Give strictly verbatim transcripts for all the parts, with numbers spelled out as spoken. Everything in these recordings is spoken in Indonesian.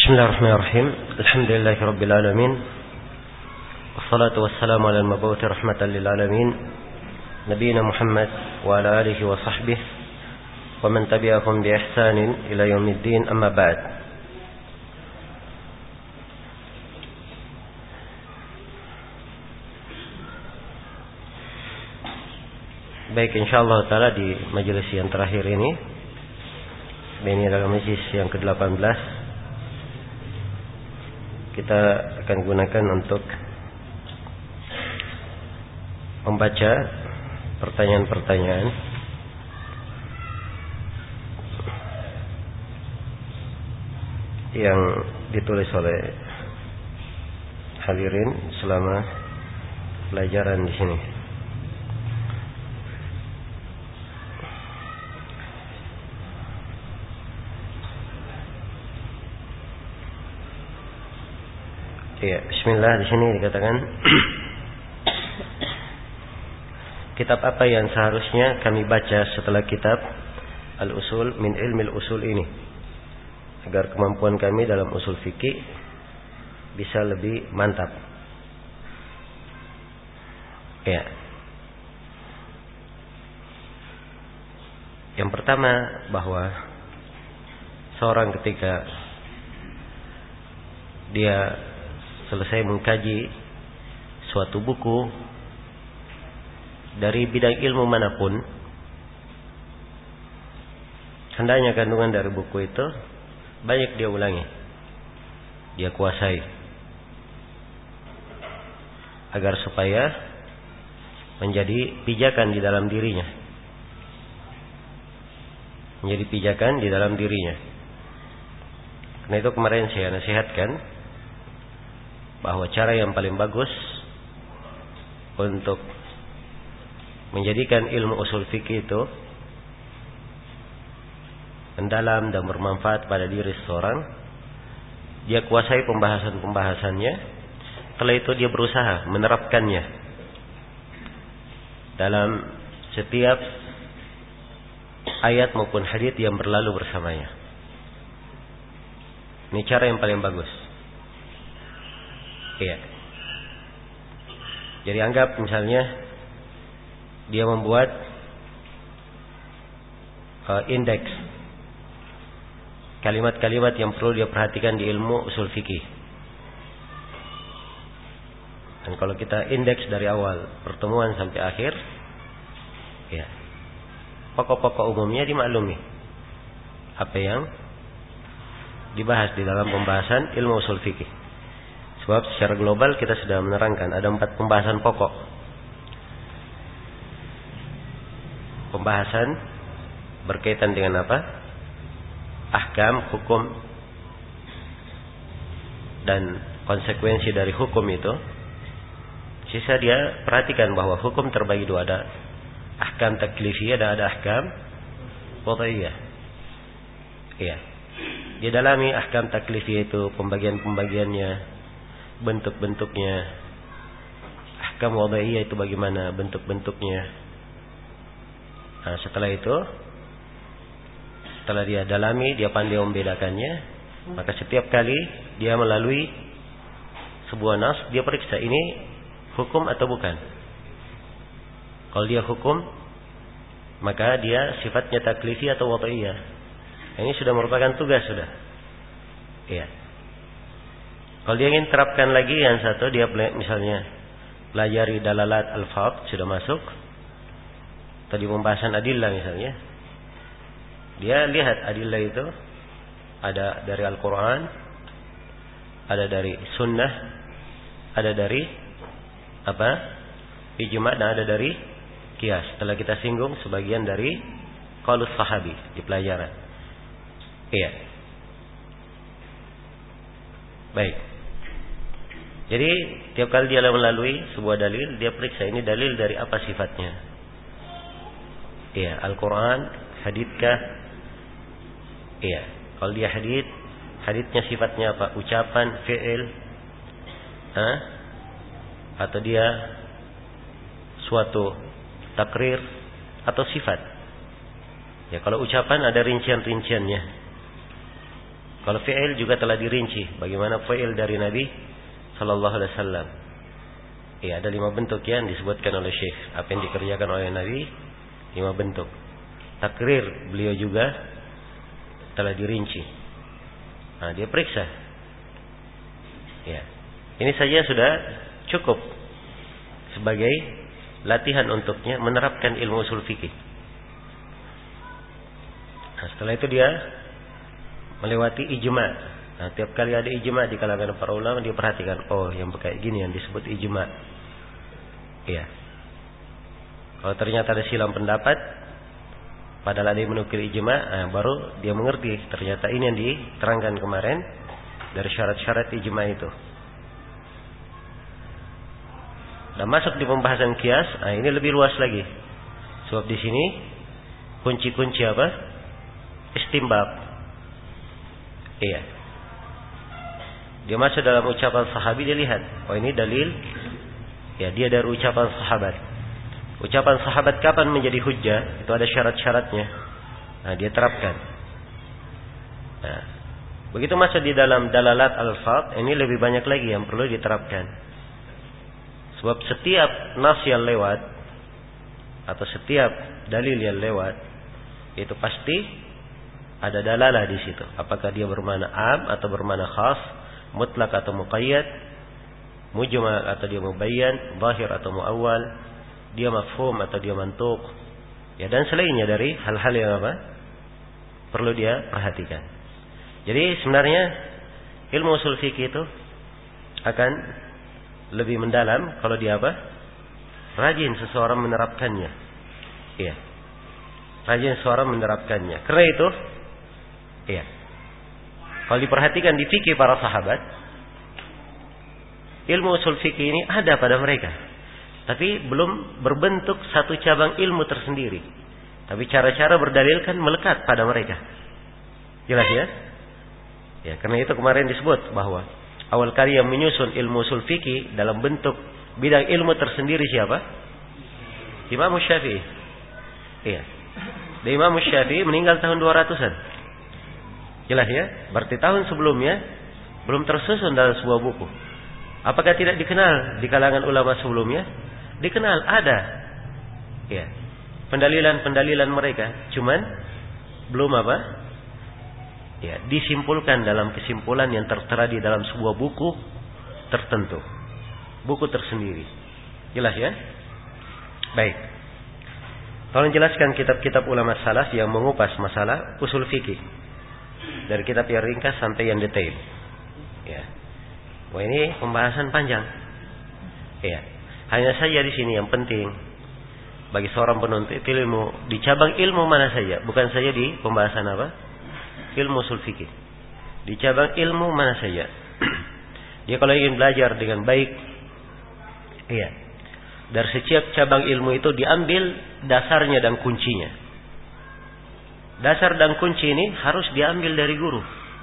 Bismillahirrahmanirrahim. Alhamdulillahirabbil alamin. Wassalatu wassalamu ala al-mabu'uts rahmatan lil alamin. Nabiyina Muhammad wa ala alihi wa sahbihi wa man tabi'ahum bi ihsanin ila yaumiddin, amma ba'd. Baik, insyaallah taala di majelis yang terakhir ini, ini adalah majelis yang ke delapan belas, kita akan gunakan untuk membaca pertanyaan-pertanyaan yang ditulis oleh hadirin selama pelajaran di sini. Ya, bismillah. Di sini dikatakan kitab apa yang seharusnya kami baca setelah kitab Al-Usul min Ilmil Usul ini, agar kemampuan kami dalam usul fikih bisa lebih mantap. Ya. Yang pertama, bahwa seorang ketika dia selesai mengkaji suatu buku dari bidang ilmu manapun, hendaknya kandungan dari buku itu banyak dia ulangi, dia kuasai, agar supaya menjadi pijakan di dalam dirinya, menjadi pijakan di dalam dirinya. Karena itu kemarin saya nasihatkan bahwa cara yang paling bagus untuk menjadikan ilmu usul fikih itu mendalam dan bermanfaat pada diri seseorang, dia kuasai pembahasan-pembahasannya. Setelah itu dia berusaha menerapkannya dalam setiap ayat maupun hadits yang berlalu bersamanya. Ini cara yang paling bagus. Iya. Jadi anggap misalnya dia membuat uh, indeks kalimat-kalimat yang perlu dia perhatikan di ilmu usul fikih. Dan kalau kita indeks dari awal pertemuan sampai akhir, ya, pokok-pokok umumnya dimaklumi apa yang dibahas di dalam pembahasan ilmu usul fikih. Sebab secara global kita sudah menerangkan ada empat pembahasan pokok. Pembahasan berkaitan dengan apa? Ahkam, hukum, dan konsekuensi dari hukum itu. Sisa dia perhatikan bahwa hukum terbagi dua, ada ahkam taklifiyah dan ada ahkam wad'iyah. Iya. Dia dalami ahkam taklifiyah itu, pembagian-pembagiannya, bentuk-bentuknya. Ahkam wad'iyah itu bagaimana bentuk-bentuknya. Nah, setelah itu, setelah dia dalami, dia pandai membedakannya, maka setiap kali dia melalui sebuah nas, dia periksa ini hukum atau bukan. Kalau dia hukum, maka dia sifatnya taklifi atau wad'iyah. Ini sudah merupakan tugas sudah. Iya. Kalau dia ingin terapkan lagi yang satu, dia misalnya pelajari dalalat al-fadh, sudah masuk. Tadi pembahasan adillah misalnya. Dia lihat adillah itu ada dari Al-Quran, ada dari sunnah, ada dari apa? Ijma', dan ada dari qiyas. Setelah kita singgung sebagian dari qaulus sahabi di pelajaran. Iya. Baik. Jadi tiap kali dia melalui sebuah dalil, dia periksa ini dalil dari apa sifatnya. Iya, Al-Quran, hadithkah? Iya. Kalau dia hadith, hadithnya sifatnya apa? Ucapan, fi'il, Hah? atau dia suatu takrir atau sifat. Ya, kalau ucapan ada rincian-rinciannya. Kalau fi'il juga telah dirinci. Bagaimana fi'il dari Nabi Sallallahu Alaihi Wasallam. Ya, ada lima bentuk yang disebutkan oleh Syekh. Apa yang dikerjakan oleh Nabi, lima bentuk. Takrir beliau juga telah dirinci. Nah, dia periksa. Ya, ini saja sudah cukup sebagai latihan untuknya menerapkan ilmu usul fikih. Nah, setelah itu dia melewati ijma. Nah, tiap kali ada ijma di kalangan para ulama, dia perhatikan, oh yang kayak gini yang disebut ijma. Iya. Kalau ternyata ada silang pendapat, padahal ada yang menukil ijma, nah, baru dia mengerti ternyata ini yang diterangkan kemarin dari syarat-syarat ijma itu. Dan masuk di pembahasan kias, nah ini lebih luas lagi. Sebab di sini kunci-kunci apa? Istimbab. Iya. Dia masuk dalam ucapan sahabi, dia lihat, oh ini dalil. Ya, dia dari ucapan sahabat. Ucapan sahabat kapan menjadi hujjah? Itu ada syarat-syaratnya. Nah, dia terapkan. Nah, begitu masuk di dalam dalalat al-fadh, ini lebih banyak lagi yang perlu diterapkan. Sebab setiap nas yang lewat atau setiap dalil yang lewat itu pasti ada dalalah di situ. Apakah dia bermakna am atau bermakna khas, mutlak atau muqayyad, mujmal atau dia mubayyan, zahir atau muawwal, dia mafhum atau dia mantuq. Ya, dan selainnya dari hal-hal yang apa? Perlu dia perhatikan. Jadi sebenarnya ilmu usul fikih itu akan lebih mendalam kalau dia apa? Rajin seseorang menerapkannya. Iya. Rajin seseorang menerapkannya. Karena itu, iya. Kalau diperhatikan di fikih para sahabat, ilmu usul fikih ini ada pada mereka. Tapi belum berbentuk satu cabang ilmu tersendiri. Tapi cara-cara berdalilkan melekat pada mereka. Jelas ya? Ya, karena itu kemarin disebut bahwa awal kali yang menyusun ilmu usul fikih dalam bentuk bidang ilmu tersendiri siapa? Imam Syafi'i. Iya. Dan Imam Syafi'i meninggal tahun dua ratusan. Jelas ya? Berarti tahun sebelumnya belum tersusun dalam sebuah buku. Apakah tidak dikenal di kalangan ulama sebelumnya? Dikenal, ada. Ya. Pendalilan-pendalilan mereka, cuman belum apa? Ya, disimpulkan dalam kesimpulan yang tertera di dalam sebuah buku tertentu. Buku tersendiri. Jelas ya? Baik. Tolong jelaskan kitab-kitab ulama salaf yang mengupas masalah usul fikih. Dari kitab yang ringkas sampai yang detail. Ya. Wah, ini pembahasan panjang. Ya. Hanya saja di sini yang penting bagi seorang penuntut ilmu di cabang ilmu mana saja, bukan saja di pembahasan apa? Ilmu usul fikih. Di cabang ilmu mana saja. Dia kalau ingin belajar dengan baik, iya. Dari setiap cabang ilmu itu diambil dasarnya dan kuncinya. Dasar dan kunci ini harus diambil dari guru.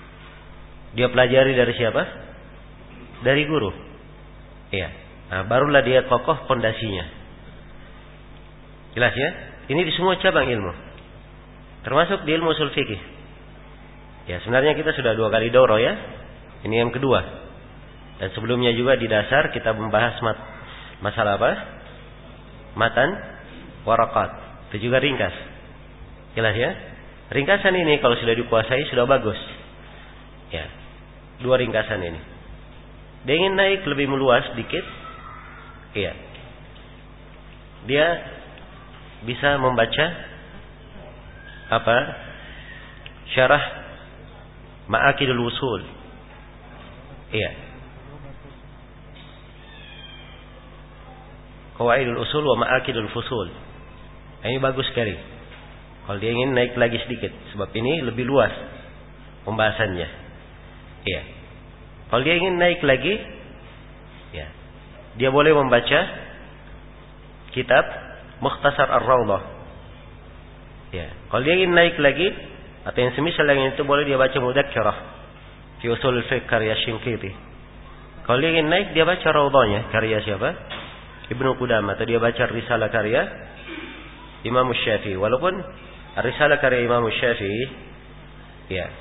Dia pelajari dari siapa? Dari guru. Iya. Nah, barulah dia kokoh pondasinya. Jelas ya? Ini di semua cabang ilmu. Termasuk di ilmu usul fikih. Ya, sebenarnya kita sudah dua kali doro ya. Ini yang kedua. Dan sebelumnya juga di dasar kita membahas mat, masalah apa? Matan warakat. Itu juga ringkas. Jelas ya? Ringkasan ini kalau sudah dikuasai sudah bagus. Ya. Dua ringkasan ini. Dia ingin naik lebih meluas dikit. Iya. Dia bisa membaca apa? Syarah Ma'akidul Usul. Iya. Qawaidul Usul wa Ma'akidul Fusul. Ini bagus sekali. Kalau dia ingin naik lagi sedikit, sebab ini lebih luas pembahasannya. Iya. Kalau dia ingin naik lagi, ya, dia boleh membaca kitab Mukhtasar Ar-Rawdah. Ya. Kalau dia ingin naik lagi atau yang semisal yang itu boleh dia baca Mudzakkirah fi Ushul Fiqh karya Shinqiti. Kalau dia ingin naik dia baca Rawdahnya karya siapa? Ibnu Qudamah. Atau dia baca Risalah karya Imam Syafi'i. Walaupun Risalah karya Imam Syafi'i, ya,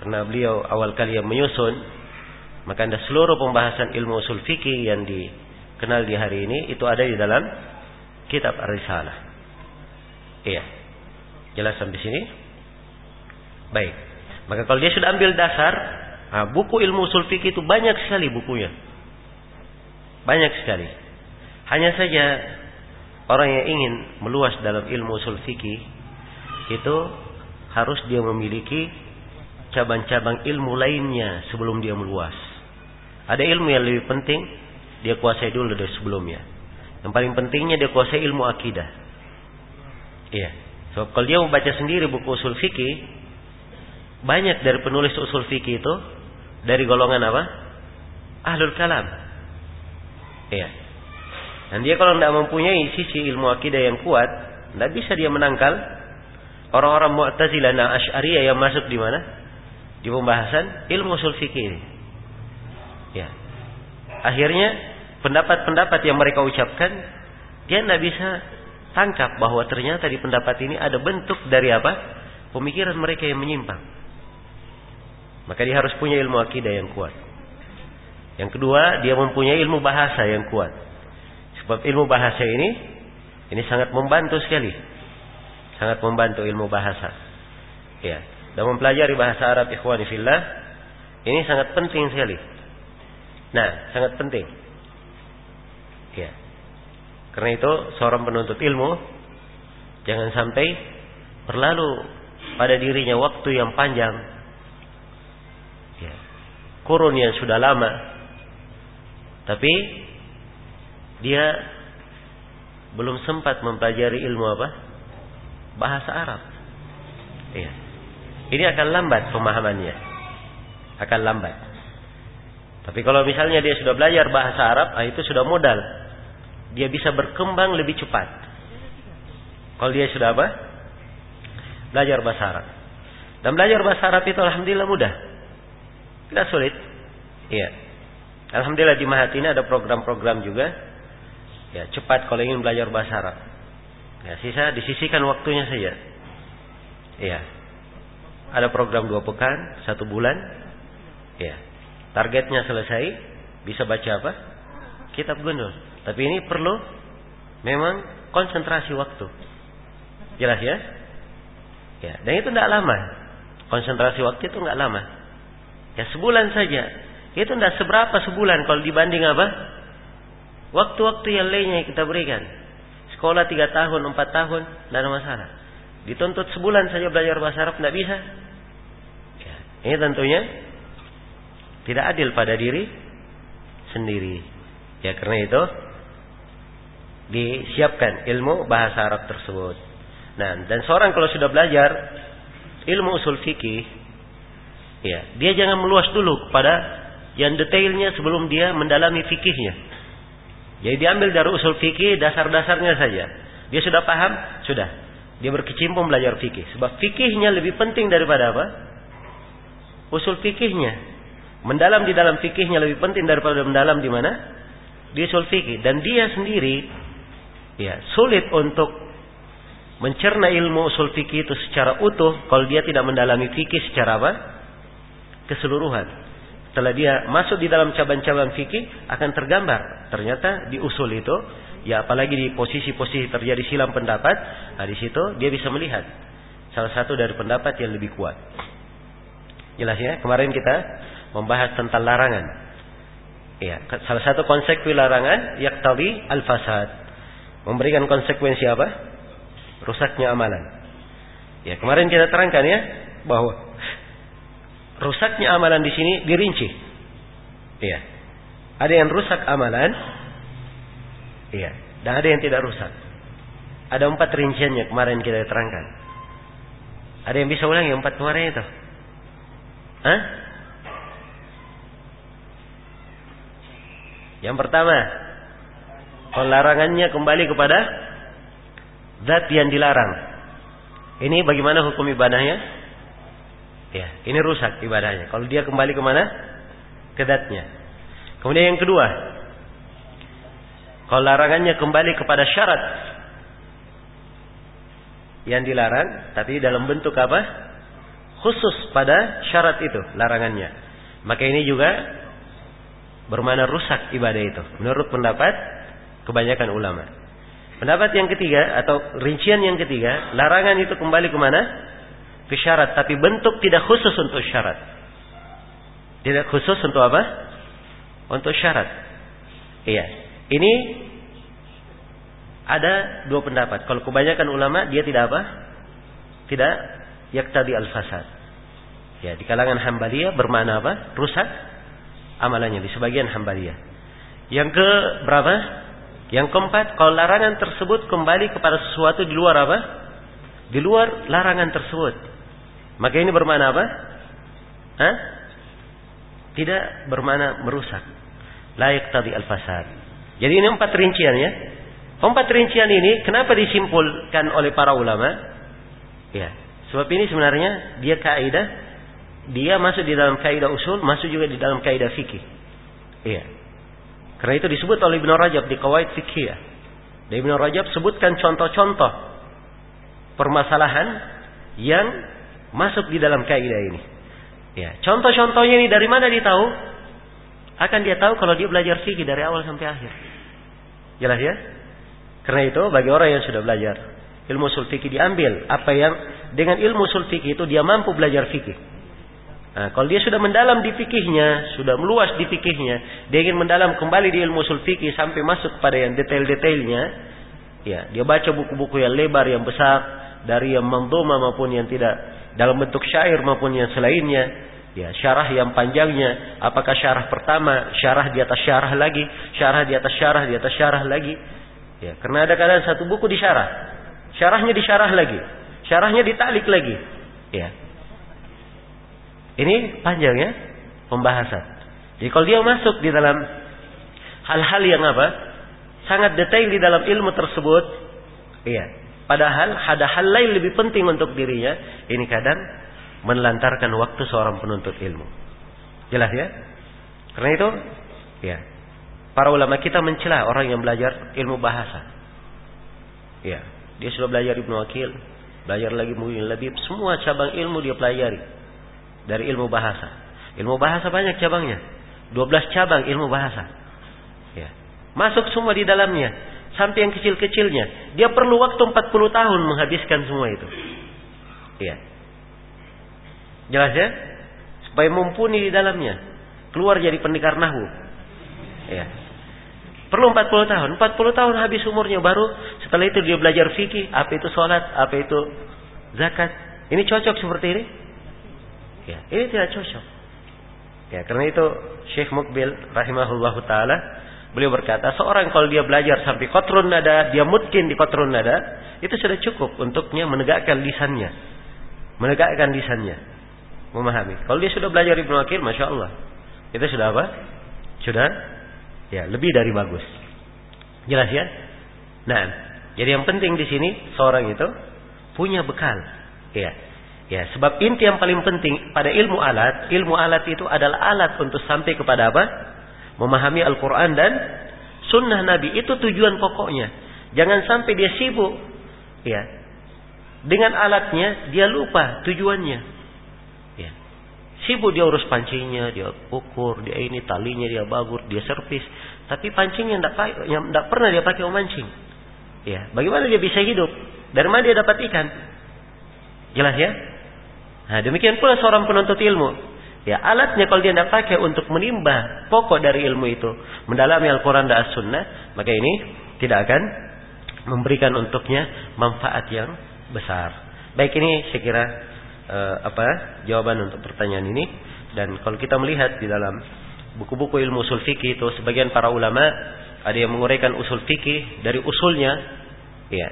Karena beliau awal kali yang menyusun, maka anda seluruh pembahasan ilmu usul fikih yang dikenal di hari ini itu ada di dalam kitab Ar-Risalah. Iya. Jelas sampai sini? Baik. Maka kalau dia sudah ambil dasar, nah, buku ilmu usul fikih itu banyak sekali bukunya. Banyak sekali. Hanya saja orang yang ingin meluas dalam ilmu usul fikih itu harus dia memiliki cabang-cabang ilmu lainnya sebelum dia meluas. Ada ilmu yang lebih penting dia kuasai dulu dari sebelumnya. Yang paling pentingnya dia kuasai ilmu akidah. Iya. So, kalau dia membaca sendiri buku usul fikih, banyak dari penulis usul fikih itu dari golongan apa? Ahlul kalam. Iya. Dan dia kalau tidak mempunyai sisi ilmu akidah yang kuat, tidak bisa dia menangkal orang-orang Mu'tazilah dan Asy'ariyah yang masuk di mana? Di pembahasan ilmu usul fikih ini. Ya. Akhirnya pendapat-pendapat yang mereka ucapkan dia tidak bisa tangkap bahwa ternyata di pendapat ini ada bentuk dari apa? Pemikiran mereka yang menyimpang. Maka dia harus punya ilmu akidah yang kuat. Yang kedua, dia mempunyai ilmu bahasa yang kuat. Sebab ilmu bahasa ini ini sangat membantu sekali. Sangat membantu ilmu bahasa. Ya, dan mempelajari bahasa Arab ikhwani fillah ini sangat penting sekali. Nah, sangat penting. Ya. Karena itu seorang penuntut ilmu jangan sampai berlalu pada dirinya waktu yang panjang. Ya. Kurun yang sudah lama. Tapi dia belum sempat mempelajari ilmu apa? Bahasa Arab. Ya. Ini akan lambat pemahamannya. Akan lambat. Tapi kalau misalnya dia sudah belajar bahasa Arab, ah itu sudah modal. Dia bisa berkembang lebih cepat. Kalau dia sudah apa? Belajar bahasa Arab. Dan belajar bahasa Arab itu alhamdulillah mudah. Tidak sulit. Iya. Alhamdulillah di Mahat ini ada program-program juga. Ya, cepat kalau ingin belajar bahasa Arab. Ya, sisa disisihkan waktunya saja. Iya. Ada program dua pekan, satu bulan. Ya. Targetnya selesai, bisa baca apa? Kitab gundul. Tapi ini perlu memang konsentrasi waktu. Jelas ya? Ya, dan itu tidak lama. Konsentrasi waktu itu tidak lama. Ya sebulan saja. Itu tidak seberapa sebulan kalau dibanding apa? Waktu-waktu yang lainnya yang kita berikan. Sekolah tiga tahun, empat tahun, tidak ada masalah. Dituntut sebulan saja belajar bahasa Arab, tidak bisa. Ya, ini tentunya tidak adil pada diri sendiri. Ya karena itu disiapkan ilmu bahasa Arab tersebut. Nah, dan seorang kalau sudah belajar ilmu usul fikih, ya, dia jangan meluas dulu kepada yang detailnya sebelum dia mendalami fikihnya. Jadi diambil dari usul fikih dasar-dasarnya saja. Dia sudah paham, sudah. Dia berkecimpung belajar fikih. Sebab fikihnya lebih penting daripada apa? Usul fikihnya. Mendalam di dalam fikihnya lebih penting daripada mendalam di mana? Di usul fikih. Dan dia sendiri ya sulit untuk mencerna ilmu usul fikih itu secara utuh kalau dia tidak mendalami fikih secara apa? Keseluruhan. Setelah dia masuk di dalam cabang-cabang fikih akan tergambar. Ternyata di usul itu, ya apalagi di posisi-posisi terjadi silang pendapat, nah di situ dia bisa melihat salah satu dari pendapat yang lebih kuat. Jelas ya? Kemarin kita membahas tentang larangan. Ya, salah satu konsekuensi larangan yaqtadi al-fasad. Memberikan konsekuensi apa? Rusaknya amalan. Ya, kemarin kita terangkan ya bahwa rusaknya amalan di sini dirinci. Iya. Ada yang rusak amalan. Iya, dan ada yang tidak rusak. Ada empat rinciannya kemarin kita terangkan. Ada yang bisa ulangi empat kemarin itu? Hah? Yang pertama, pelarangannya kembali kepada zat yang dilarang. Ini bagaimana hukum ibadahnya? Ya, ini rusak ibadahnya. Kalau dia kembali kemana? Ke zatnya. Kemudian yang kedua, kalau larangannya kembali kepada syarat yang dilarang, tapi dalam bentuk apa? khusus pada syarat itu, larangannya, maka ini juga bermakna rusak ibadah itu. Menurut pendapat kebanyakan ulama. Pendapat yang ketiga atau rincian yang ketiga, larangan itu kembali ke mana? Ke syarat, tapi bentuk tidak khusus untuk syarat. Tidak khusus untuk apa? Untuk syarat. Iya. Ini ada dua pendapat. Kalau kebanyakan ulama dia tidak apa? Tidak yaktadi al-fasad. Ya, di kalangan Hambaliyah bermakna apa? Rusak amalannya di sebagian Hambaliyah. Yang ke berapa? Yang keempat, kalau larangan tersebut kembali kepada sesuatu di luar apa? Di luar larangan tersebut. Maka ini bermakna apa? Hah? Tidak bermakna merusak. La yaqtadi al-fasad. Jadi ini empat rincian ya. Empat rincian ini kenapa disimpulkan oleh para ulama? Ya, sebab ini sebenarnya dia kaidah, dia masuk di dalam kaidah usul, masuk juga di dalam kaidah fikih. Iya. Karena itu disebut oleh Ibnu Rajab di Qawaid Fiqhiyah. Dan Ibnu Rajab sebutkan contoh-contoh permasalahan yang masuk di dalam kaidah ini. Ya, contoh-contohnya ini dari mana dia tahu? Akan dia tahu kalau dia belajar fikih dari awal sampai akhir. Jelas ya? Karena itu bagi orang yang sudah belajar ilmu usul fikih, diambil apa yang dengan ilmu usul fikih itu dia mampu belajar fikih. Nah, kalau dia sudah mendalam di fikihnya, sudah meluas di fikihnya, dia ingin mendalam kembali di ilmu usul fikih sampai masuk pada yang detail-detailnya, ya, dia baca buku-buku yang lebar, yang besar, dari yang mandhumah maupun yang tidak dalam bentuk syair maupun yang selainnya, ya, syarah yang panjangnya, apakah syarah pertama, syarah di atas syarah lagi, syarah di atas syarah di atas syarah lagi, ya, karena ada kadang satu buku disyarah, syarahnya disyarah lagi, syarahnya ditaklik lagi, ya. Ini panjang ya pembahasan. Jadi kalau dia masuk di dalam hal-hal yang apa? Sangat detail di dalam ilmu tersebut, iya. Padahal ada hal lain lebih penting untuk dirinya, ini kadang menelantarkan waktu seorang penuntut ilmu. Jelas ya? Karena itu, ya. Para ulama kita mencela orang yang belajar ilmu bahasa. Ya, dia sudah belajar Ibnu Aqil, belajar lagi Muhyiddin Labib, semua cabang ilmu dia pelajari. Dari ilmu bahasa. Ilmu bahasa banyak cabangnya. dua belas cabang ilmu bahasa. Ya. Masuk semua di dalamnya. Sampai yang kecil-kecilnya. Dia perlu waktu empat puluh tahun menghabiskan semua itu. Ya. Jelas ya? Supaya mumpuni di dalamnya. Keluar jadi pendekar nahwu. Ya. Perlu empat puluh tahun. empat puluh tahun habis umurnya. Baru setelah itu dia belajar fikih. Apa itu sholat. Apa itu zakat. Ini cocok seperti ini? Ya, ini tidak cocok. Ya, karena itu Syekh Muqbil rahimahullahu taala beliau berkata, seorang kalau dia belajar sampai qatrun nada, dia mungkin di qatrun nada, itu sudah cukup untuknya menegakkan lisannya. Menegakkan lisannya. Memahami. Kalau dia sudah belajar Ibnu Aqil, Masya Allah, itu sudah apa? Sudah ya, lebih dari bagus. Jelas ya? Nah, jadi yang penting di sini seorang itu punya bekal. Ya. Ya, sebab inti yang paling penting pada ilmu alat, ilmu alat itu adalah alat untuk sampai kepada apa? Memahami Al-Quran dan Sunnah Nabi. Itu tujuan pokoknya. Jangan sampai dia sibuk, ya, dengan alatnya, dia lupa tujuannya. Ya, sibuk dia urus pancingnya, dia ukur, dia ini talinya dia bagur, dia servis. Tapi pancingnya tidak yang tidak pernah dia pakai memancing. Ya, bagaimana dia bisa hidup? Dari mana dia dapat ikan? Jelas ya? Nah, demikian pula seorang penuntut ilmu. Ya, alatnya kalau dia tidak pakai untuk menimba pokok dari ilmu itu, mendalami Al-Quran dan As-Sunnah, maka ini tidak akan memberikan untuknya manfaat yang besar. Baik, ini saya kira uh, apa jawaban untuk pertanyaan ini. Dan kalau kita melihat di dalam buku-buku ilmu usul fikih itu, sebagian para ulama ada yang menguraikan usul fikih dari usulnya, ya,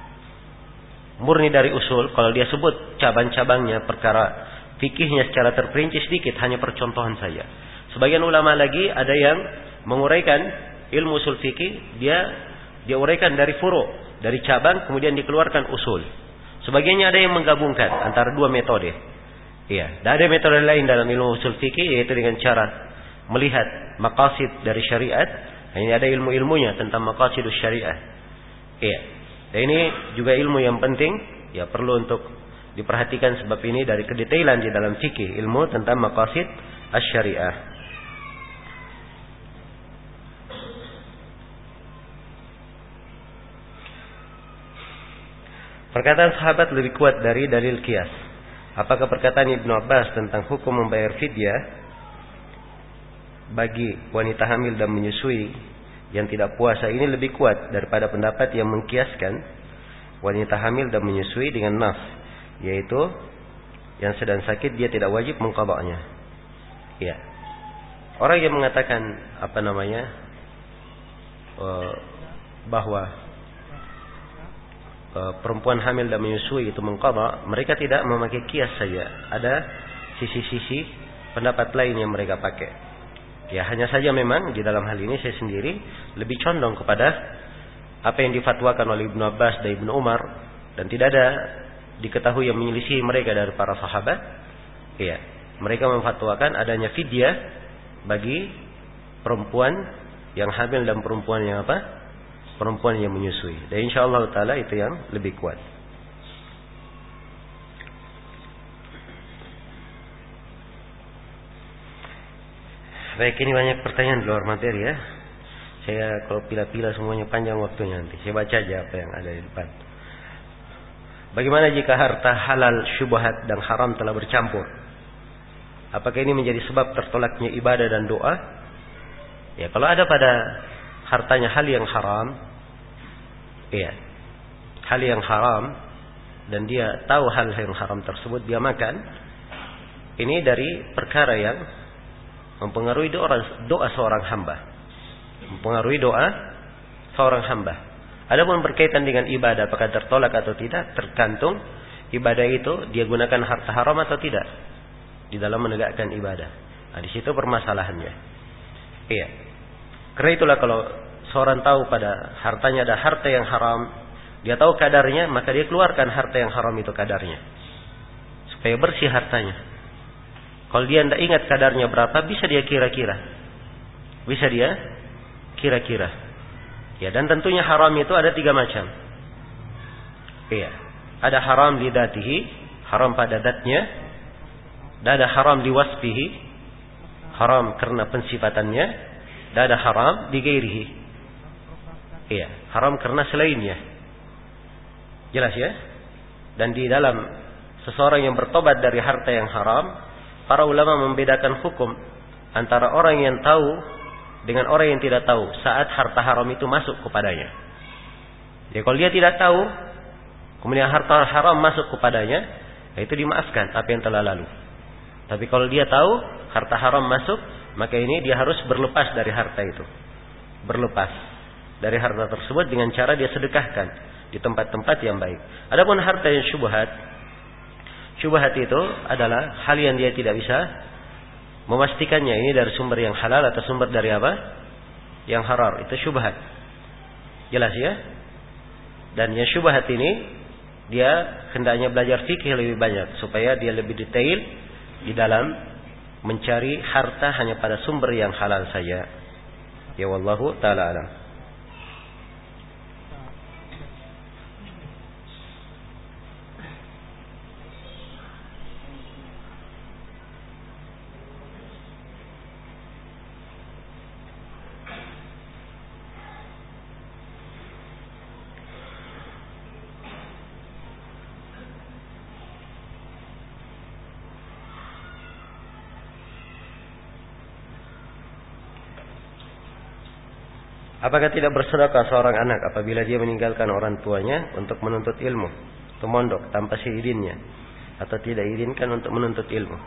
murni dari usul. Kalau dia sebut cabang-cabangnya, perkara fikihnya secara terperinci sedikit, hanya percontohan saja. Sebagian ulama lagi ada yang menguraikan ilmu usul fikih, dia dia uraikan dari furu', dari cabang, kemudian dikeluarkan usul. Sebagiannya ada yang menggabungkan antara dua metode. Iya, dan ada metode lain dalam ilmu usul fikih, yaitu dengan cara melihat maqasid dari syariat. Ini ada ilmu-ilmunya tentang maqasidus syariah. Iya. Dan ini juga ilmu yang penting, ya, perlu untuk Diperhatikan sebab ini dari kedetailan di dalam fikih, ilmu tentang maqasid asy-syariah. Perkataan sahabat lebih kuat dari dalil qiyas. Apakah perkataan Ibnu Abbas tentang hukum membayar fidyah bagi wanita hamil dan menyusui yang tidak puasa ini lebih kuat daripada pendapat yang mengkiaskan wanita hamil dan menyusui dengan nas, yaitu yang sedang sakit dia tidak wajib mengqadanya. Ya. Orang yang mengatakan apa namanya uh, bahwa uh, perempuan hamil dan menyusui itu mengqadha, mereka tidak memakai kias saja. Ada sisi-sisi pendapat lain yang mereka pakai. Ya, hanya saja memang di dalam hal ini saya sendiri lebih condong kepada apa yang difatwakan oleh Ibnu Abbas dan Ibnu Umar, dan tidak ada diketahui yang menyelisih mereka dari para sahabat. Iya, mereka memfatwakan adanya fidyah bagi perempuan yang hamil dan perempuan yang apa? Perempuan yang menyusui. Dan insyaallah taala itu yang lebih kuat. Baik, ini banyak pertanyaan di luar materi ya. Saya kalau pila-pila semuanya panjang waktunya nanti. Saya baca aja apa yang ada di depan. Bagaimana jika harta halal, syubhat dan haram telah bercampur? Apakah ini menjadi sebab tertolaknya ibadah dan doa? Ya, kalau ada pada hartanya hal yang haram, iya, hal yang haram, dan dia tahu hal yang haram tersebut, dia makan, ini dari perkara yang mempengaruhi doa, doa seorang hamba. Mempengaruhi doa seorang hamba. Adapun berkaitan dengan ibadah, apakah tertolak atau tidak, tergantung ibadah itu dia gunakan harta haram atau tidak di dalam menegakkan ibadah. Nah, di situ permasalahannya. Iya. Karena itulah kalau seorang tahu pada hartanya ada harta yang haram, dia tahu kadarnya, maka dia keluarkan harta yang haram itu kadarnya, supaya bersih hartanya. Kalau dia tidak ingat kadarnya berapa, bisa dia kira-kira, bisa dia kira-kira. Ya, dan tentunya haram itu ada tiga macam. Iya, ada haram li dzatihi, haram pada zatnya. Dan ada haram li wasfihi, haram karena pensifatannya. Dan ada haram li ghairihi. Iya, haram karena selainnya. Jelas ya? Dan di dalam seseorang yang bertobat dari harta yang haram, para ulama membedakan hukum antara orang yang tahu dengan orang yang tidak tahu saat harta haram itu masuk kepadanya. Jadi kalau dia tidak tahu, kemudian harta haram masuk kepadanya, itu dimaafkan apa yang telah lalu. Tapi kalau dia tahu harta haram masuk, maka ini dia harus berlepas dari harta itu. Berlepas dari harta tersebut dengan cara dia sedekahkan di tempat-tempat yang baik. Adapun harta yang syubhat, syubhat itu adalah hal yang dia tidak bisa memastikannya ini dari sumber yang halal atau sumber dari apa? Yang haram. Itu syubhat. Jelas ya? Dan yang syubhat ini dia hendaknya belajar fikih lebih banyak supaya dia lebih detail di dalam mencari harta hanya pada sumber yang halal saja. Ya wallahu taala alam. Apakah tidak bersedekah seorang anak apabila dia meninggalkan orang tuanya untuk menuntut ilmu, atau mondok tanpa seizinnya, atau tidak izinkan untuk menuntut ilmu?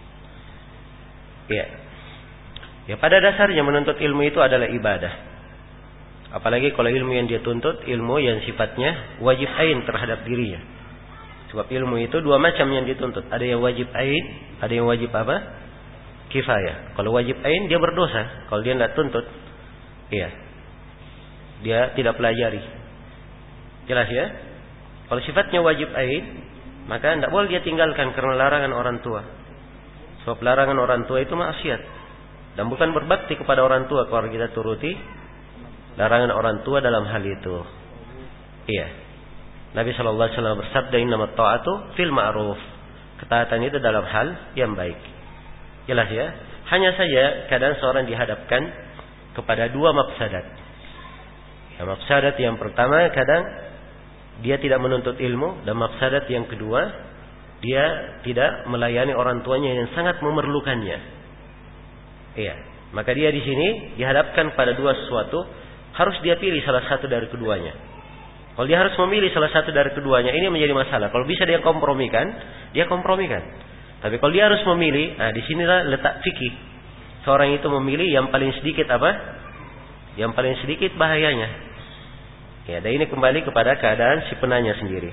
Ya, ya pada dasarnya menuntut ilmu itu adalah ibadah. Apalagi kalau ilmu yang dia tuntut ilmu yang sifatnya wajib ain terhadap dirinya. Sebab ilmu itu dua macam yang dituntut. Ada yang wajib ain, ada yang wajib apa? Kifayah. Kalau wajib ain dia berdosa. Kalau dia tidak tuntut, iya, dia tidak pelajari. Jelas ya? Kalau sifatnya wajib ain, maka tidak boleh dia tinggalkan karena larangan orang tua. Sebab larangan orang tua itu maksiat. Dan bukan berbakti kepada orang tua kalau kita turuti larangan orang tua dalam hal itu. Iya. Nabi Shallallahu Alaihi Wasallam bersabda, innamat ta'atu fil ma'ruf. Ketaatan itu dalam hal yang baik. Jelas ya. Hanya saja kadang seorang dihadapkan kepada dua mafsadat. Ya, mafsadat yang pertama kadang dia tidak menuntut ilmu, dan mafsadat yang kedua dia tidak melayani orang tuanya yang sangat memerlukannya. Iya, maka dia di sini dihadapkan pada dua sesuatu, harus dia pilih salah satu dari keduanya. Kalau dia harus memilih salah satu dari keduanya, ini menjadi masalah. Kalau bisa dia kompromikan, dia kompromikan. Tapi kalau dia harus memilih, nah di sinilah letak fikih. Seorang itu memilih yang paling sedikit apa? Yang paling sedikit bahayanya. Ya, dan ini kembali kepada keadaan si penanya sendiri.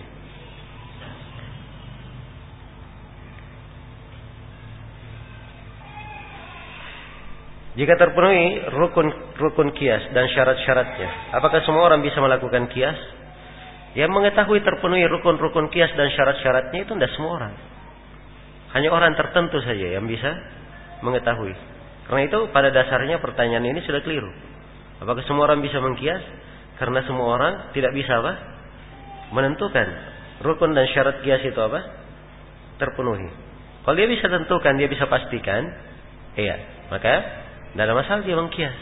Jika terpenuhi rukun rukun kias dan syarat-syaratnya, apakah semua orang bisa melakukan kias? Yang mengetahui terpenuhi rukun-rukun kias dan syarat-syaratnya itu tidak semua orang. Hanya orang tertentu saja yang bisa mengetahui. Karena itu pada dasarnya pertanyaan ini sudah keliru. Apakah semua orang bisa mengkias? Karena semua orang tidak bisa apa? Menentukan rukun dan syarat kias itu apa? Terpenuhi. Kalau dia bisa tentukan, dia bisa pastikan, iya, maka tidak ada masalah dia mengkias.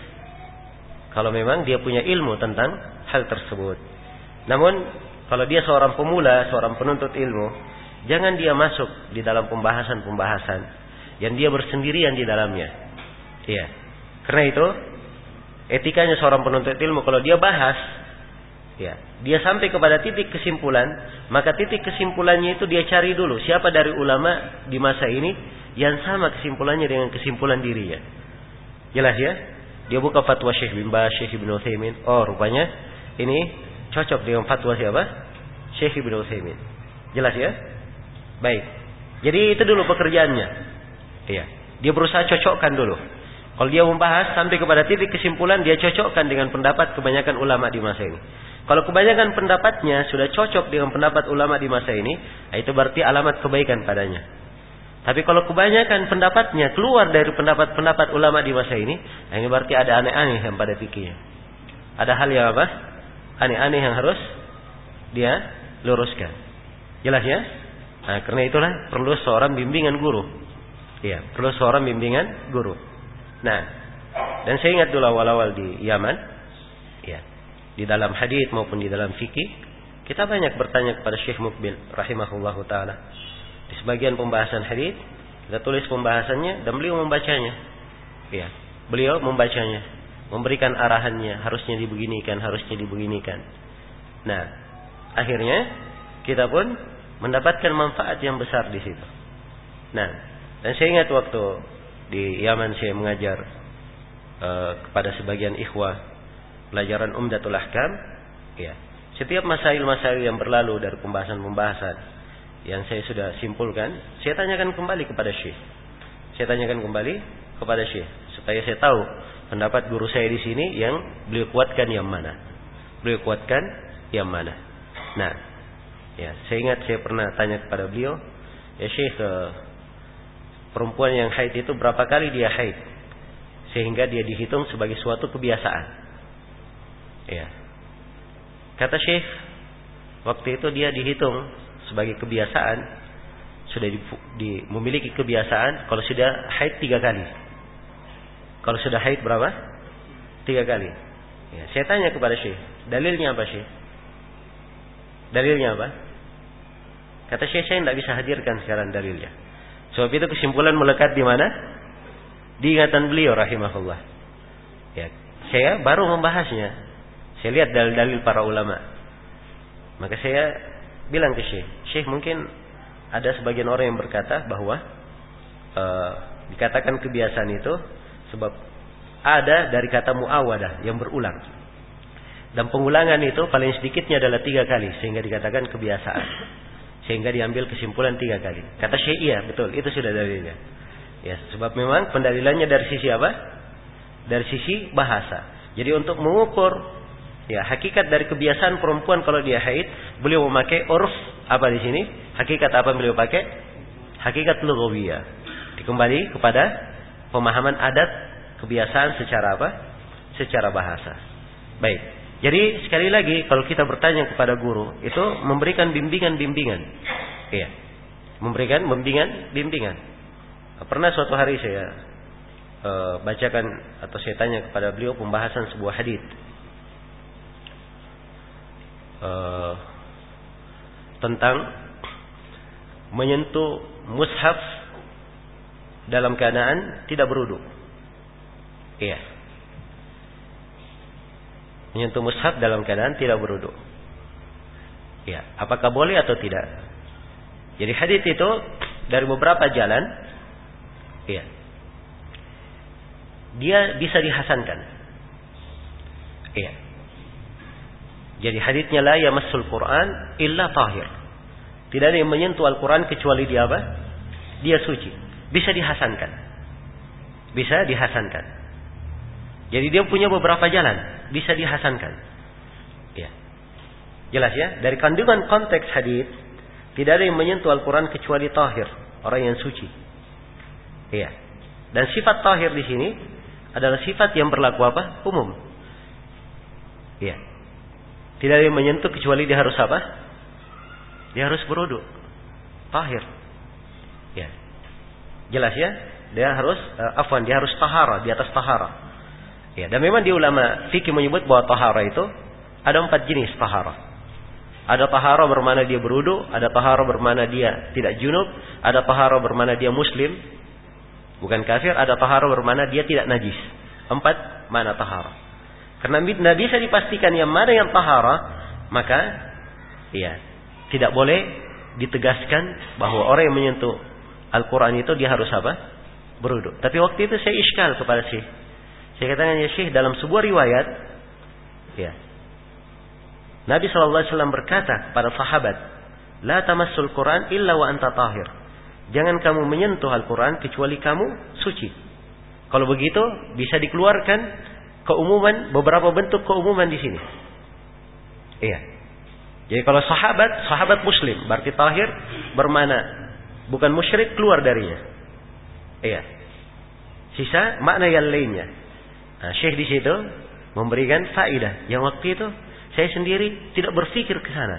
Kalau memang dia punya ilmu tentang hal tersebut. Namun kalau dia seorang pemula, seorang penuntut ilmu, jangan dia masuk di dalam pembahasan-pembahasan yang dia bersendirian di dalamnya. Iya. Karena itu etikanya seorang penuntut ilmu, kalau dia bahas, ya, dia sampai kepada titik kesimpulan, maka titik kesimpulannya itu dia cari dulu siapa dari ulama di masa ini yang sama kesimpulannya dengan kesimpulan dirinya. Jelas ya? Dia buka fatwa Syekh bin Baz, Syekh Ibnu Utsaimin. Oh, rupanya ini cocok dengan fatwa siapa? Syekh Ibnu Utsaimin. Jelas ya? Baik. Jadi itu dulu pekerjaannya. Iya. Dia berusaha cocokkan dulu. Kalau dia membahas sampai kepada titik kesimpulan, dia cocokkan dengan pendapat kebanyakan ulama di masa ini. Kalau kebanyakan pendapatnya sudah cocok dengan pendapat ulama di masa ini, itu berarti alamat kebaikan padanya. Tapi kalau kebanyakan pendapatnya keluar dari pendapat-pendapat ulama di masa ini, ini berarti ada aneh-aneh yang pada fikihnya. Ada hal yang apa? Aneh-aneh yang harus dia luruskan. Jelas ya? Nah, karena itulah perlu seorang bimbingan guru. Iya, perlu seorang bimbingan guru. Nah, dan saya ingat dulu awal-awal di Yaman, ya, di dalam hadis maupun di dalam fikih, kita banyak bertanya kepada Syekh Mukbil rahimahullahu taala. Di sebagian pembahasan hadis, kita tulis pembahasannya dan beliau membacanya. Ya, beliau membacanya, memberikan arahannya, harusnya dibeginikan, harusnya dibeginikan. Nah, akhirnya kita pun mendapatkan manfaat yang besar di situ. Nah, dan saya ingat waktu di Yaman saya mengajar uh, kepada sebagian ikhwah pelajaran Umdatul Ahkam, ya. Setiap masail-masail yang berlalu dari pembahasan-pembahasan yang saya sudah simpulkan, saya tanyakan kembali kepada Syekh. Saya tanyakan kembali kepada Syekh supaya saya tahu pendapat guru saya di sini yang beliau kuatkan yang mana. Beliau kuatkan yang mana. Nah, ya, saya ingat saya pernah tanya kepada beliau, ya Syekh, perempuan yang haid itu berapa kali dia haid sehingga dia dihitung sebagai suatu kebiasaan. Ya. Kata Syekh, waktu itu dia dihitung sebagai kebiasaan, sudah di, di, memiliki kebiasaan kalau sudah haid tiga kali. Kalau sudah haid berapa? Tiga kali. Ya, saya tanya kepada Syekh, dalilnya apa Syekh? Dalilnya apa? Kata Syekh, saya tidak bisa hadirkan sekarang dalilnya. Sebab itu kesimpulan melekat di mana? Di ingatan beliau rahimahullah. Ya, saya baru membahasnya. Saya lihat dalil-dalil para ulama. Maka saya bilang ke Syekh, Syekh mungkin ada sebagian orang yang berkata bahwa uh, dikatakan kebiasaan itu sebab ada dari kata muawadah yang berulang. Dan pengulangan itu paling sedikitnya adalah tiga kali sehingga dikatakan kebiasaan. Sehingga diambil kesimpulan tiga kali. Kata Syekh, iya betul, itu sudah dalilnya. Ya, sebab memang pendalilannya dari sisi apa? Dari sisi bahasa. Jadi untuk mengukur ya hakikat dari kebiasaan perempuan kalau dia haid, beliau memakai urf apa di sini? Hakikat apa beliau pakai? Hakikat lughawiyah. Dikembali kepada pemahaman adat kebiasaan secara apa? Secara bahasa. Baik. Jadi sekali lagi kalau kita bertanya kepada guru, itu memberikan bimbingan-bimbingan. Iya. Memberikan bimbingan-bimbingan. Pernah suatu hari saya uh, bacakan atau saya tanya kepada beliau pembahasan sebuah hadits uh, tentang menyentuh mushaf dalam keadaan tidak berwudu. Iya. Menyentuh mushaf dalam keadaan tidak berwudu. Iya, apakah boleh atau tidak? Jadi hadits itu dari beberapa jalan, iya, dia bisa dihasankan. Iya. Jadi haditsnya la yamassul Quran illa tahir. Tidak ada yang menyentuh Al-Quran kecuali dia apa? Dia suci. Bisa dihasankan. Bisa dihasankan. Jadi dia punya beberapa jalan. Bisa dihasankan. Ya. Jelas ya? Dari kandungan konteks hadits, tidak ada yang menyentuh Al-Quran kecuali tahir. Orang yang suci. Iya. Dan sifat tahir di sini adalah sifat yang berlaku apa? Umum. Iya. Tidak ada yang menyentuh kecuali dia harus apa? Dia harus berwudu. Tahir. Ya. Jelas ya? Dia harus uh, afwan, dia harus tahara, di atas tahara. Ya, dan memang di ulama fikih menyebut bahwa tahara itu ada empat jenis tahara. Ada tahara bermakna dia berwudu, ada tahara bermakna dia tidak junub, ada tahara bermakna dia muslim, bukan kafir, ada tahara bermakna dia tidak najis. Empat mana tahara. Karena tidak bisa dipastikan yang mana yang tahara, maka iya, tidak boleh ditegaskan bahwa orang yang menyentuh Al-Quran itu dia harus apa? Berwudu. Tapi waktu itu saya iskal kepada Syekh. Saya katakan, ya Syekh, dalam sebuah riwayat, ya, Nabi shallallahu alaihi wasallam berkata pada sahabat, la tamassul Quran illa wa anta tahir. Jangan kamu menyentuh Al-Quran kecuali kamu suci. Kalau begitu bisa dikeluarkan keumuman, beberapa bentuk keumuman di sini. Iya. Jadi kalau sahabat, sahabat muslim, berarti tahir bermana bukan musyrik, keluar darinya. Iya. Sisa makna yang lainnya. Nah, Syekh di situ memberikan faedah yang waktu itu saya sendiri tidak berpikir ke sana.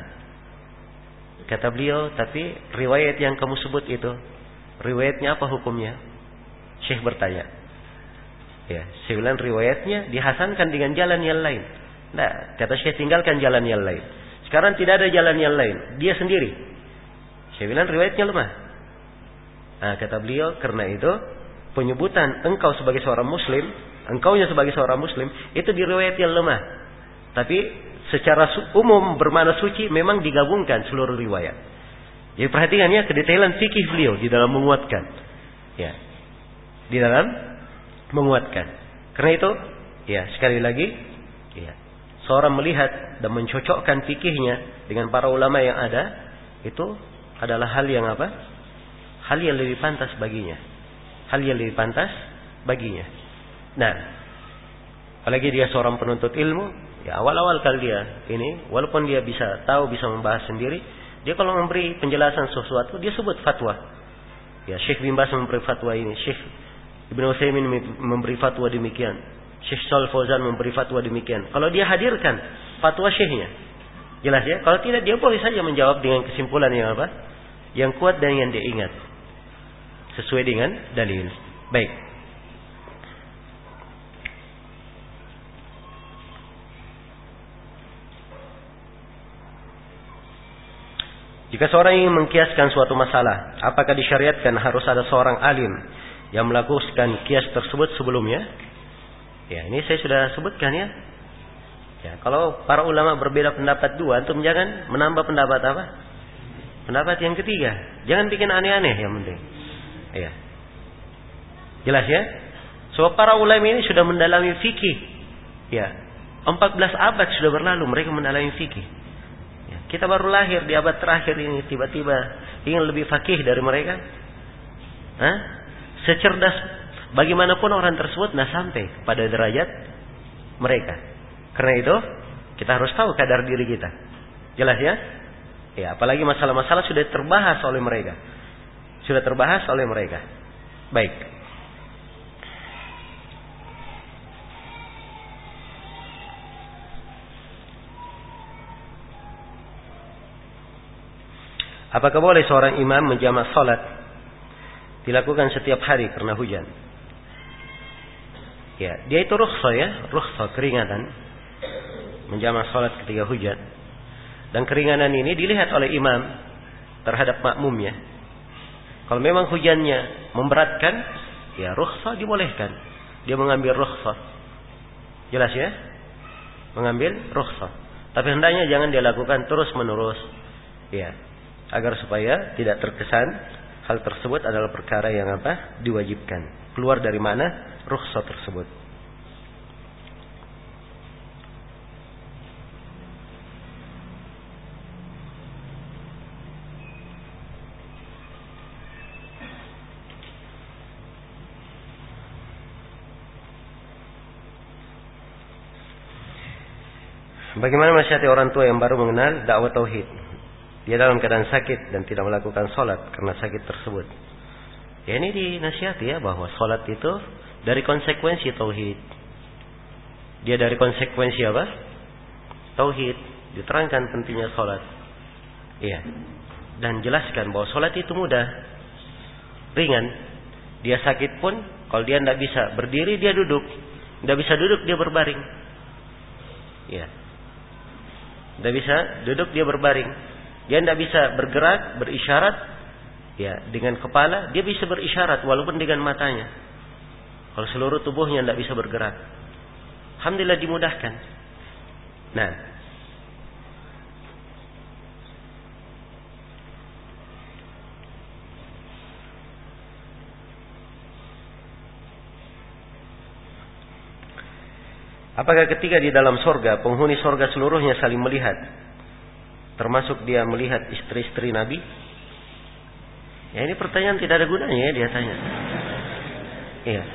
Kata beliau, tapi riwayat yang kamu sebut itu, riwayatnya apa hukumnya? Syekh bertanya. Ya, saya bilang riwayatnya dihasankan dengan jalan yang lain. Nah, kata Syekh, tinggalkan jalan yang lain. Sekarang tidak ada jalan yang lain. Dia sendiri. Saya bilang riwayatnya lemah. Nah, kata beliau, karena itu penyebutan engkau sebagai seorang muslim, engkaunya sebagai seorang muslim, itu di riwayat yang lemah. Tapi secara umum bermakna suci memang digabungkan seluruh riwayat. Jadi perhatikan ya kedetailan fikih beliau di dalam menguatkan. Ya. Di dalam menguatkan. Karena itu, ya, sekali lagi, ya, seorang melihat dan mencocokkan fikihnya dengan para ulama yang ada, itu adalah hal yang apa? Hal yang lebih pantas baginya. Hal yang lebih pantas baginya. Nah, apalagi dia seorang penuntut ilmu, ya awal-awal kali dia ini, walaupun dia bisa tahu, bisa membahas sendiri, dia kalau memberi penjelasan sesuatu, dia sebut fatwa. Ya, Syekh bin Baz memberi fatwa ini, Syekh Ibnu Utsaimin memberi fatwa demikian, Syekh Shalih Fauzan memberi fatwa demikian. Kalau dia hadirkan fatwa syekhnya, jelas ya. Kalau tidak, dia boleh saja menjawab dengan kesimpulan yang apa? Yang kuat dan yang dia ingat, sesuai dengan dalil. Baik. Jika seorang ingin mengkiaskan suatu masalah, apakah disyariatkan harus ada seorang alim yang melakukan kias tersebut sebelumnya? Ya, ini saya sudah sebutkan ya. Ya, kalau para ulama berbeda pendapat dua, antum jangan menambah pendapat apa? Pendapat yang ketiga. Jangan bikin aneh-aneh yang penting. Ya. Jelas ya? Sebab para ulama ini sudah mendalami fikih. Ya. empat belas abad sudah berlalu mereka mendalami fikih. Kita baru lahir di abad terakhir ini, tiba-tiba ingin lebih fakih dari mereka. Hah? Secerdas bagaimanapun orang tersebut, nah sampai pada derajat mereka. Karena itu kita harus tahu kadar diri kita. Jelas ya? Ya, apalagi masalah-masalah sudah terbahas oleh mereka. Sudah terbahas oleh mereka. Baik. Apakah boleh seorang imam menjamak salat dilakukan setiap hari karena hujan? Ya, dia itu rukhsah ya, rukhsah keringatan menjamak salat ketika hujan. Dan keringanan ini dilihat oleh imam terhadap makmumnya. Kalau memang hujannya memberatkan, ya rukhsah dibolehkan. Dia mengambil rukhsah. Jelas ya? Mengambil rukhsah. Tapi hendaknya jangan dia lakukan terus menerus. Ya. Agar supaya tidak terkesan hal tersebut adalah perkara yang apa? Diwajibkan. Keluar dari mana rukhsah tersebut. Bagaimana menasihati orang tua yang baru mengenal dakwah tauhid? Dia dalam keadaan sakit dan tidak melakukan sholat karena sakit tersebut. Ya, ini dinasihati ya bahwa sholat itu dari konsekuensi tauhid. Dia dari konsekuensi apa? Tauhid. Diterangkan pentingnya sholat. Iya. Dan jelaskan bahwa sholat itu mudah, ringan. Dia sakit pun, kalau dia tidak bisa berdiri dia duduk, tidak bisa duduk dia berbaring. Iya. Tidak bisa duduk dia berbaring. Dia tidak bisa bergerak, berisyarat. Ya, dengan kepala dia bisa berisyarat walaupun dengan matanya. Kalau seluruh tubuhnya tidak bisa bergerak, alhamdulillah dimudahkan. Nah, apakah ketika di dalam sorga penghuni sorga seluruhnya saling melihat, termasuk dia melihat istri-istri Nabi? Ya, ini pertanyaan tidak ada gunanya ya dia tanya. Iya.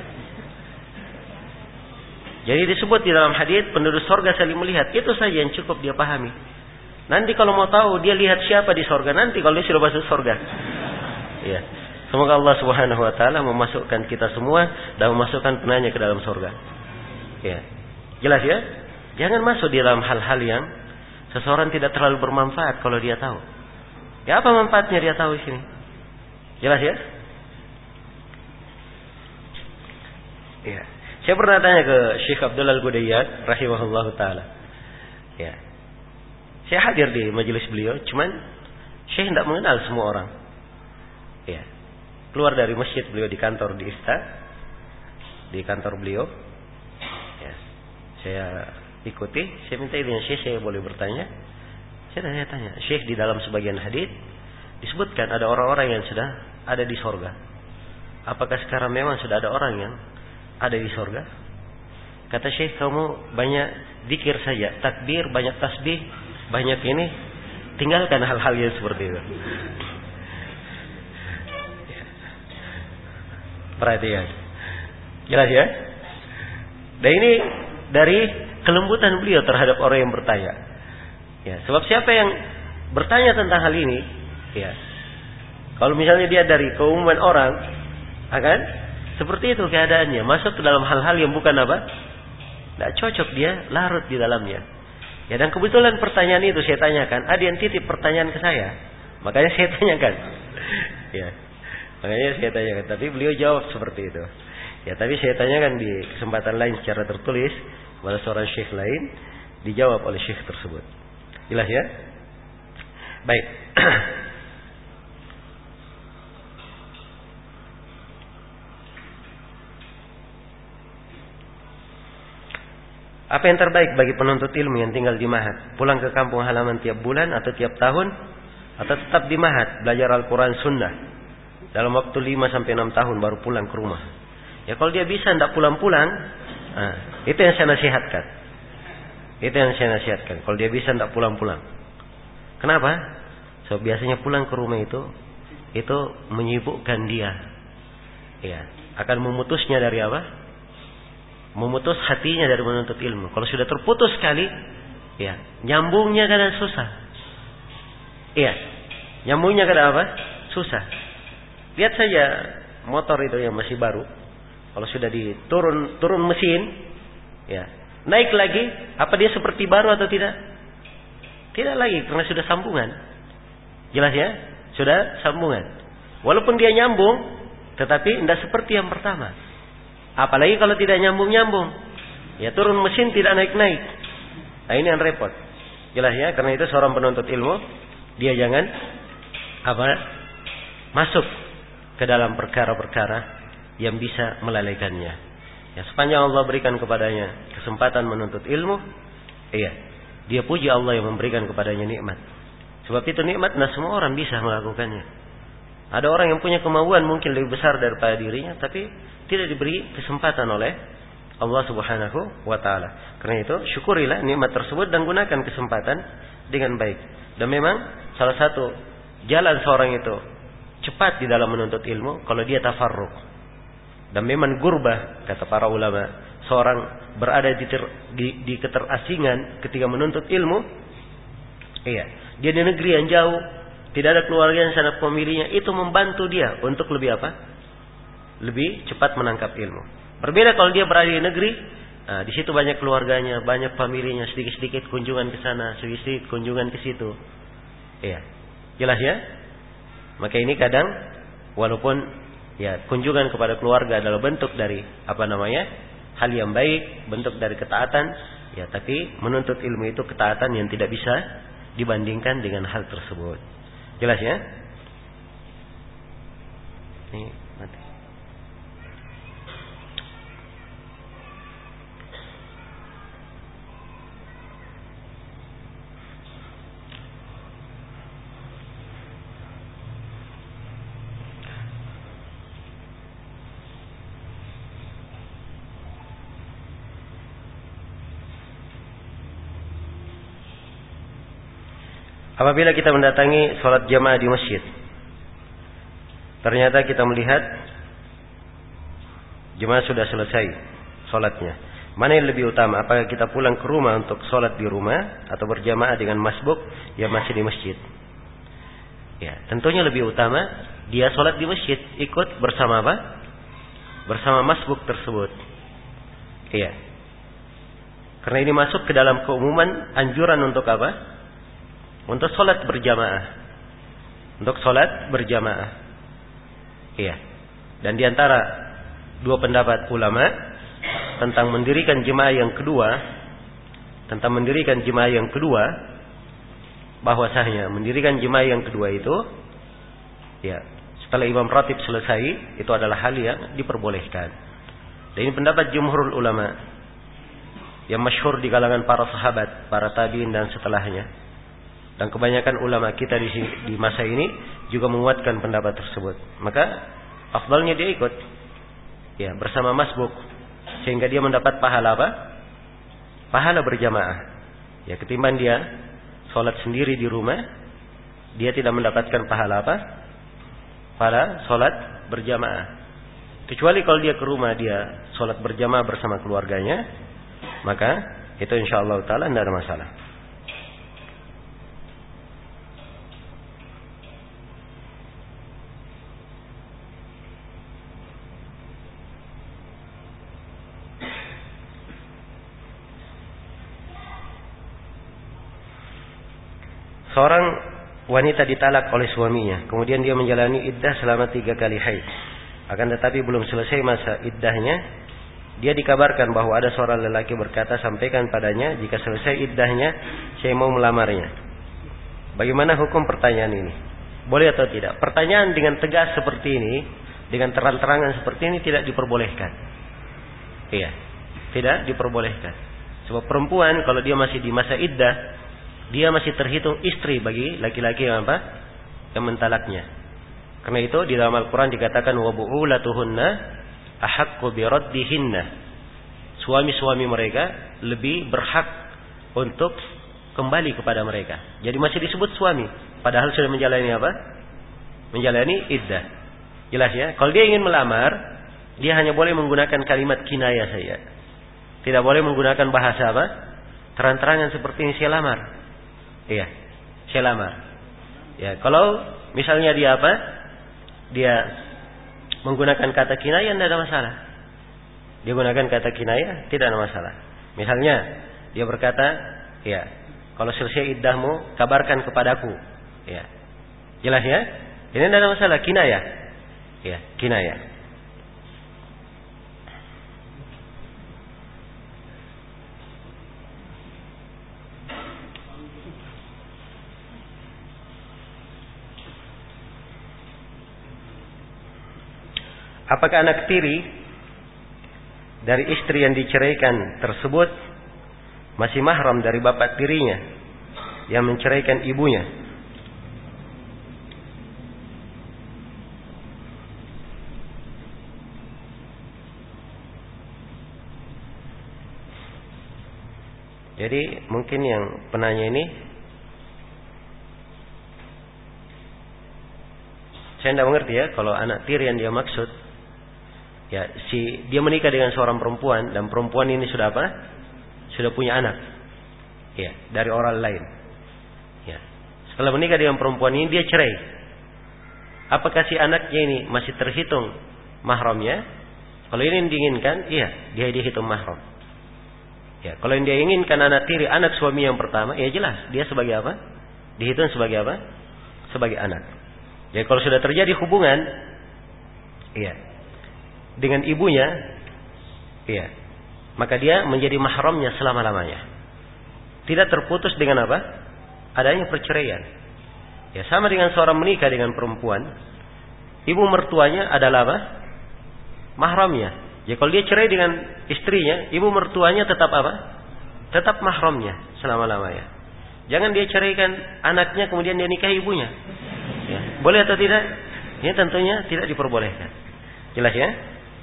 Jadi disebut di dalam hadis penduduk sorga saling melihat. Itu saja yang cukup dia pahami. Nanti kalau mau tahu dia lihat siapa di sorga nanti kalau dia sudah masuk sorga. Iya. Semoga Allah Subhanahu Wa Taala memasukkan kita semua dan memasukkan penanya ke dalam sorga. Iya. Jelas ya? Jangan masuk di dalam hal-hal yang seseorang tidak terlalu bermanfaat kalau dia tahu. Ya, apa manfaatnya dia tahu di sini? Jelas ya? Ya. Saya pernah tanya ke Syekh Abdul Al-Gudayyad rahimahullahu taala. Ya. Saya hadir di majelis beliau, cuman Syekh tidak mengenal semua orang. Ya. Keluar dari masjid beliau di kantor di Ifta, di kantor beliau. Ya. Saya ikuti, saya minta izin Syekh, saya boleh bertanya. Saya tanya-tanya, Syekh di dalam sebagian hadis disebutkan ada orang-orang yang sudah ada di sorga. Apakah sekarang memang sudah ada orang yang ada di sorga? Kata Syekh, kamu banyak zikir saja, takbir, banyak tasbih, banyak ini, tinggalkan hal-hal yang seperti itu. Perhatian, jelas ya? Dan ini dari kelembutan beliau terhadap orang yang bertanya. Ya, sebab siapa yang bertanya tentang hal ini, ya, kalau misalnya dia dari keumuman orang, akan seperti itu keadaannya, masuk ke dalam hal-hal yang bukan apa, tidak cocok, dia larut di dalamnya. Ya, dan kebetulan pertanyaan itu saya tanyakan, ada yang titip pertanyaan ke saya, makanya saya tanyakan. Ya, makanya saya tanyakan. Tapi beliau jawab seperti itu. Ya, tapi saya tanyakan di kesempatan lain secara tertulis kepada seorang syekh lain, dijawab oleh syekh tersebut. Jelas ya? Baik. Apa yang terbaik bagi penuntut ilmu yang tinggal di Mahat? Pulang ke kampung halaman tiap bulan atau tiap tahun? Atau tetap di Mahat belajar Al-Quran Sunnah dalam waktu lima sampai enam tahun baru pulang ke rumah? Ya, kalau dia bisa tidak pulang-pulang, nah, itu yang saya nasihatkan. Itu yang saya nasihatkan. Kalau dia bisa tidak pulang-pulang. Kenapa? So, biasanya pulang ke rumah itu itu menyibukkan dia. Ya, akan memutusnya dari apa? Memutus hatinya dari menuntut ilmu. Kalau sudah terputus sekali, ya, nyambungnya kadang susah. Iya, nyambungnya kadang apa? Susah. Lihat saja motor itu yang masih baru. Kalau sudah diturun turun mesin, ya, naik lagi, apa dia seperti baru atau tidak? Tidak lagi, karena sudah sambungan. Jelas ya? Sudah sambungan. Walaupun dia nyambung, tetapi tidak seperti yang pertama. Apalagi kalau tidak nyambung-nyambung. Ya turun mesin tidak naik-naik. Nah ini yang repot. Jelas ya, karena itu seorang penuntut ilmu, dia jangan apa masuk ke dalam perkara-perkara yang bisa melalaikannya. Ya, sepanjang Allah berikan kepadanya kesempatan menuntut ilmu, iya, dia puji Allah yang memberikan kepadanya nikmat. Sebab itu nikmat, nah semua orang bisa melakukannya. Ada orang yang punya kemauan mungkin lebih besar daripada dirinya, tapi tidak diberi kesempatan oleh Allah Subhanahu wa taala. Karena itu syukurilah nikmat tersebut dan gunakan kesempatan dengan baik. Dan memang salah satu jalan seorang itu cepat di dalam menuntut ilmu kalau dia tafarruq. Dan memang gurbah, kata para ulama, seorang berada di, ter, di, di keterasingan ketika menuntut ilmu. Iya, dia di negeri yang jauh, tidak ada keluarga yang sanak pemilihnya, itu membantu dia untuk lebih apa? Lebih cepat menangkap ilmu. Berbeda kalau dia berada di negeri, nah, di situ banyak keluarganya, banyak familinya, sedikit-sedikit kunjungan ke sana, sedikit-sedikit kunjungan ke situ. Iya, jelas ya? Maka ini kadang, walaupun ya kunjungan kepada keluarga adalah bentuk dari apa namanya hal yang baik, bentuk dari ketaatan, ya tapi menuntut ilmu itu ketaatan yang tidak bisa dibandingkan dengan hal tersebut. Jelas ya? Ini mati. Apabila kita mendatangi sholat jamaah di masjid, ternyata kita melihat jemaah sudah selesai sholatnya. Mana yang lebih utama? Apakah kita pulang ke rumah untuk sholat di rumah atau berjamaah dengan masbuk yang masih di masjid? Ya, tentunya lebih utama dia sholat di masjid, ikut bersama apa? Bersama masbuk tersebut. Iya. Karena ini masuk ke dalam keumuman anjuran untuk apa? Untuk sholat berjamaah. Untuk sholat berjamaah. Iya. Dan diantara dua pendapat ulama tentang mendirikan jemaah yang kedua, tentang mendirikan jemaah yang kedua, bahwasanya mendirikan jemaah yang kedua itu, ya, setelah imam ratib selesai, itu adalah hal yang diperbolehkan. Dan ini pendapat jumhurul ulama yang masyhur di kalangan para sahabat, para tabi'in dan setelahnya. Dan kebanyakan ulama kita di, di masa ini juga menguatkan pendapat tersebut. Maka afdalnya dia ikut, ya, bersama masbuk, sehingga dia mendapat pahala apa? Pahala berjamaah. Ya, ketimbang dia sholat sendiri di rumah, dia tidak mendapatkan pahala apa? Pahala sholat berjamaah. Kecuali kalau dia ke rumah dia sholat berjamaah bersama keluarganya, maka itu insyaallah taala tidak ada masalah. Seorang wanita ditalak oleh suaminya, kemudian dia menjalani iddah selama tiga kali haid. Akan tetapi belum selesai masa iddahnya, dia dikabarkan bahwa ada seorang lelaki berkata, sampaikan padanya jika selesai iddahnya, saya mau melamarnya. Bagaimana hukum pertanyaan ini? Boleh atau tidak? Pertanyaan dengan tegas seperti ini, dengan terang-terangan seperti ini tidak diperbolehkan. Iya, tidak diperbolehkan. Sebab perempuan kalau dia masih di masa iddah, dia masih terhitung istri bagi laki-laki yang apa? Yang mentalaknya. Karena itu di dalam Al-Quran dikatakan wa bu'ulatuhunna ahaqqu biraddihinna. Suami-suami mereka lebih berhak untuk kembali kepada mereka. Jadi masih disebut suami, padahal sudah menjalani apa? Menjalani iddah. Jelas ya? Kalau dia ingin melamar, dia hanya boleh menggunakan kalimat kinayah saja. Tidak boleh menggunakan bahasa apa? Terang-terangan seperti ini, saya lamar. Iya, saya lamar. Ya, kalau misalnya dia apa? Dia menggunakan kata kinayah, tidak ada masalah. Dia gunakan kata kinayah, tidak ada masalah. Misalnya dia berkata, ya, kalau selesai iddahmu, kabarkan kepadaku. Ya, Jelas ya? Ini tidak ada masalah, kinayah. Ya, kinayah. Apakah anak tiri dari istri yang diceraikan tersebut masih mahram dari bapak tirinya yang menceraikan ibunya? Jadi mungkin yang penanya ini, saya tidak mengerti ya, kalau anak tiri yang dia maksud, ya si dia menikah dengan seorang perempuan dan perempuan ini sudah apa? Sudah punya anak, ya dari orang lain. Ya, setelah menikah dengan perempuan ini dia cerai. Apakah si anaknya ini masih terhitung mahramnya? Kalau ini yang diinginkan, iya dia dihitung mahram. Ya, kalau yang dia inginkan anak tiri, anak suami yang pertama, ya jelas dia sebagai apa? Dihitung sebagai apa? Sebagai anak. Jadi kalau sudah terjadi hubungan, iya, dengan ibunya, iya, maka dia menjadi mahramnya selama-lamanya. Tidak terputus dengan apa? Adanya perceraian. Ya, sama dengan seorang menikah dengan perempuan, ibu mertuanya adalah apa? Mahramnya. Ya kalau dia cerai dengan istrinya, ibu mertuanya tetap apa? Tetap mahramnya selama-lamanya. Jangan dia ceraikan anaknya kemudian dia nikahi ibunya. Ya, boleh atau tidak? Ini tentunya tidak diperbolehkan. Jelas ya?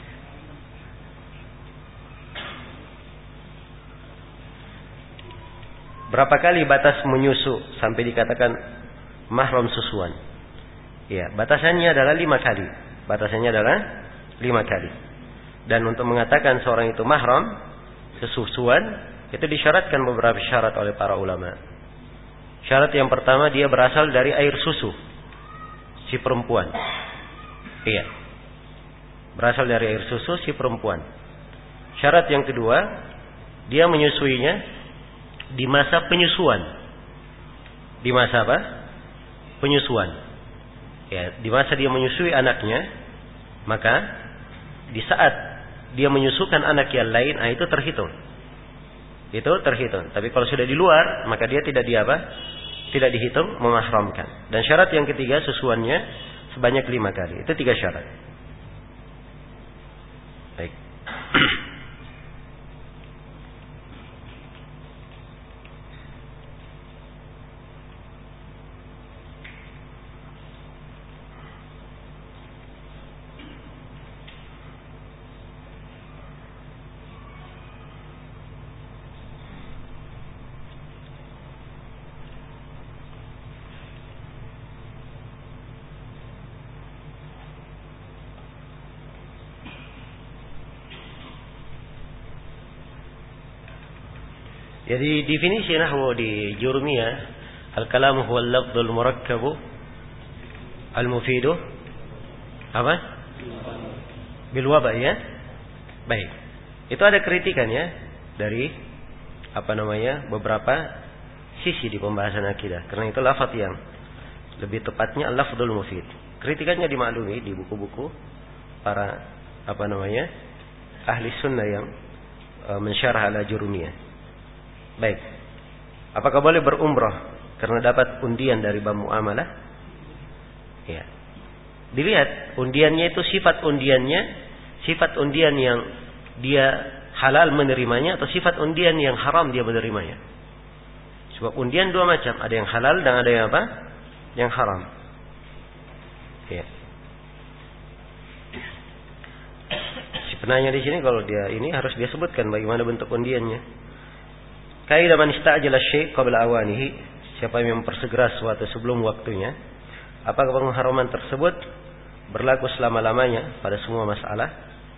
Berapa kali batas menyusu sampai dikatakan mahram susuan? Ya, batasannya adalah lima kali. Batasannya adalah lima kali. Dan untuk mengatakan seorang itu mahram sesusuan, itu disyaratkan beberapa syarat oleh para ulama. Syarat yang pertama, dia berasal dari air susu si perempuan. Iya, berasal dari air susu si perempuan. Syarat yang kedua, dia menyusuinya di masa penyusuan. Di masa apa? Penyusuan. Ya, di masa dia menyusui anaknya, maka di saat dia menyusukan anak yang lain, ah, itu terhitung. Itu terhitung. Tapi kalau sudah di luar, maka dia tidak di apa? Tidak dihitung memahramkan. Dan syarat yang ketiga, susuannya sebanyak lima kali. Itu tiga syarat. Baik. Jadi definisi nahwu di Jurumiyah, al-kalamu huwa al-lafdhul murakkabu al-mufidu apa? Bil waba' ya. Baik. Itu ada kritikan ya dari apa namanya? beberapa sisi di pembahasan akidah. Karena itu lafaz yang lebih tepatnya al-lafdhul mufid. Kritikannya dimaklumi di buku-buku para apa namanya? ahli sunnah yang uh, mensyarah ala Jurumiyah. Baik. Apakah boleh berumrah karena dapat undian dari bank muamalah? Ya. Dilihat undiannya itu, sifat undiannya, sifat undian yang dia halal menerimanya atau sifat undian yang haram dia menerimanya. Sebab undian dua macam, ada yang halal dan ada yang apa? Yang haram. Ya. Si penanya di sini kalau dia ini harus dia sebutkan bagaimana bentuk undiannya. Kaidah man istajala syai' qabla awanihi, siapa yang mempersegera sesuatu sebelum waktunya, apakah pengharaman tersebut berlaku selama-lamanya pada semua masalah?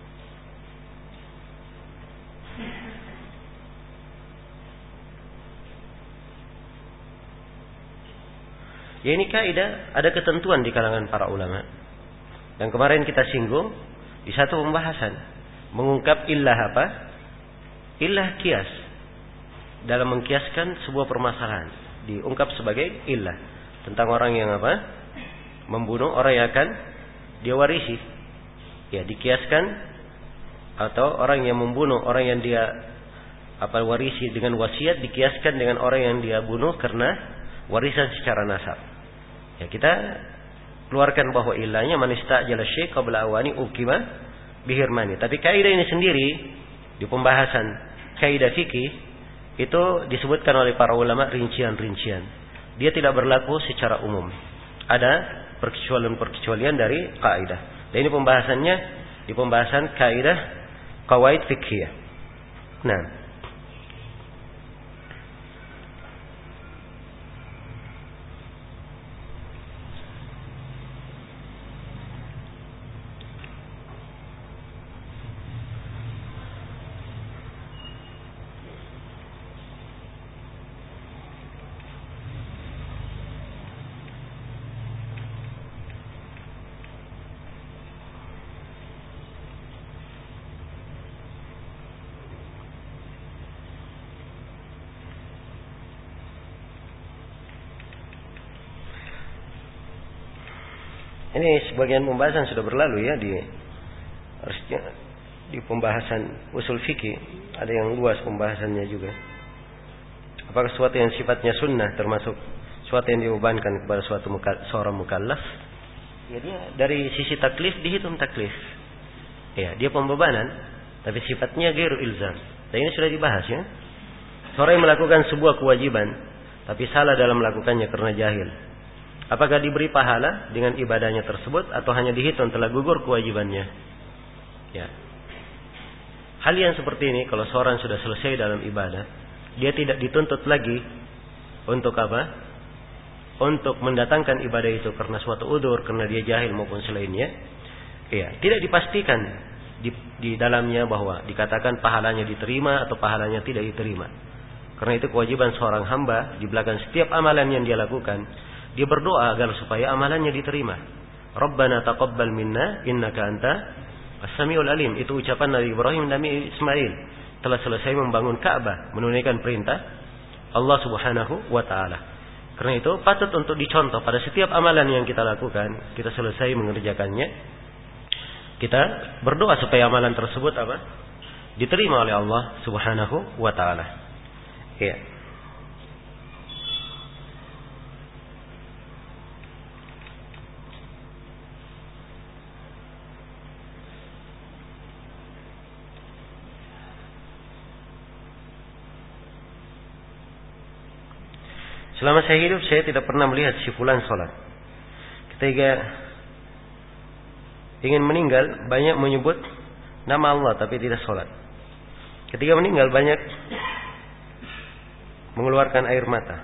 Ya, ini kaidah ada ketentuan di kalangan para ulama. Dan kemarin kita singgung di satu pembahasan mengungkap illah apa? Illah kias. Dalam mengkiaskan sebuah permasalahan diungkap sebagai illah tentang orang yang apa? membunuh orang yang akan dia warisi. Ya, dikiaskan atau orang yang membunuh orang yang dia apa warisi dengan wasiat dikiaskan dengan orang yang dia bunuh karena warisan secara nasab. Ya, kita keluarkan bahwa ilahnya man istajala syai' qabla awani ukima bihirmani. Tapi kaidah ini sendiri di pembahasan kaidah fikih itu disebutkan oleh para ulama rincian-rincian. Dia tidak berlaku secara umum. Ada perkecualian-perkecualian dari kaidah. Dan ini pembahasannya di pembahasan kaidah qawaid fiqhiyah. Nah, ini sebagian pembahasan sudah berlalu ya di di pembahasan usul fikih, ada yang luas pembahasannya juga. Apakah sesuatu yang sifatnya sunnah termasuk sesuatu yang dibebankan kepada suatu muka, seorang mukallaf? Ya, dia dari sisi taklif dihitung taklif. Ya, dia pembebanan, tapi sifatnya ghairu ilzam. Dan ini sudah dibahas ya. Seorang yang melakukan sebuah kewajiban tapi salah dalam melakukannya karena jahil, apakah diberi pahala dengan ibadahnya tersebut atau hanya dihitung telah gugur kewajibannya? Ya. Hal yang seperti ini kalau seorang sudah selesai dalam ibadah, dia tidak dituntut lagi untuk apa? Untuk mendatangkan ibadah itu karena suatu udzur, karena dia jahil maupun selainnya. Ya, tidak dipastikan di, di dalamnya bahwa dikatakan pahalanya diterima atau pahalanya tidak diterima. Karena itu kewajiban seorang hamba di belakang setiap amalan yang dia lakukan, dia berdoa agar supaya amalannya diterima. Rabbana taqabbal minna innaka anta as-sami'ul alim. Itu ucapan Nabi Ibrahim dan Nabi Ismail telah selesai membangun Ka'bah, menunaikan perintah Allah Subhanahu wa taala. Karena itu patut untuk dicontoh pada setiap amalan yang kita lakukan, kita selesai mengerjakannya, kita berdoa supaya amalan tersebut apa? Diterima oleh Allah Subhanahu wa taala. Ya. Selama saya hidup saya tidak pernah melihat si fulan sholat. Ketika ingin meninggal banyak menyebut nama Allah tapi tidak sholat. Ketika meninggal banyak mengeluarkan air mata.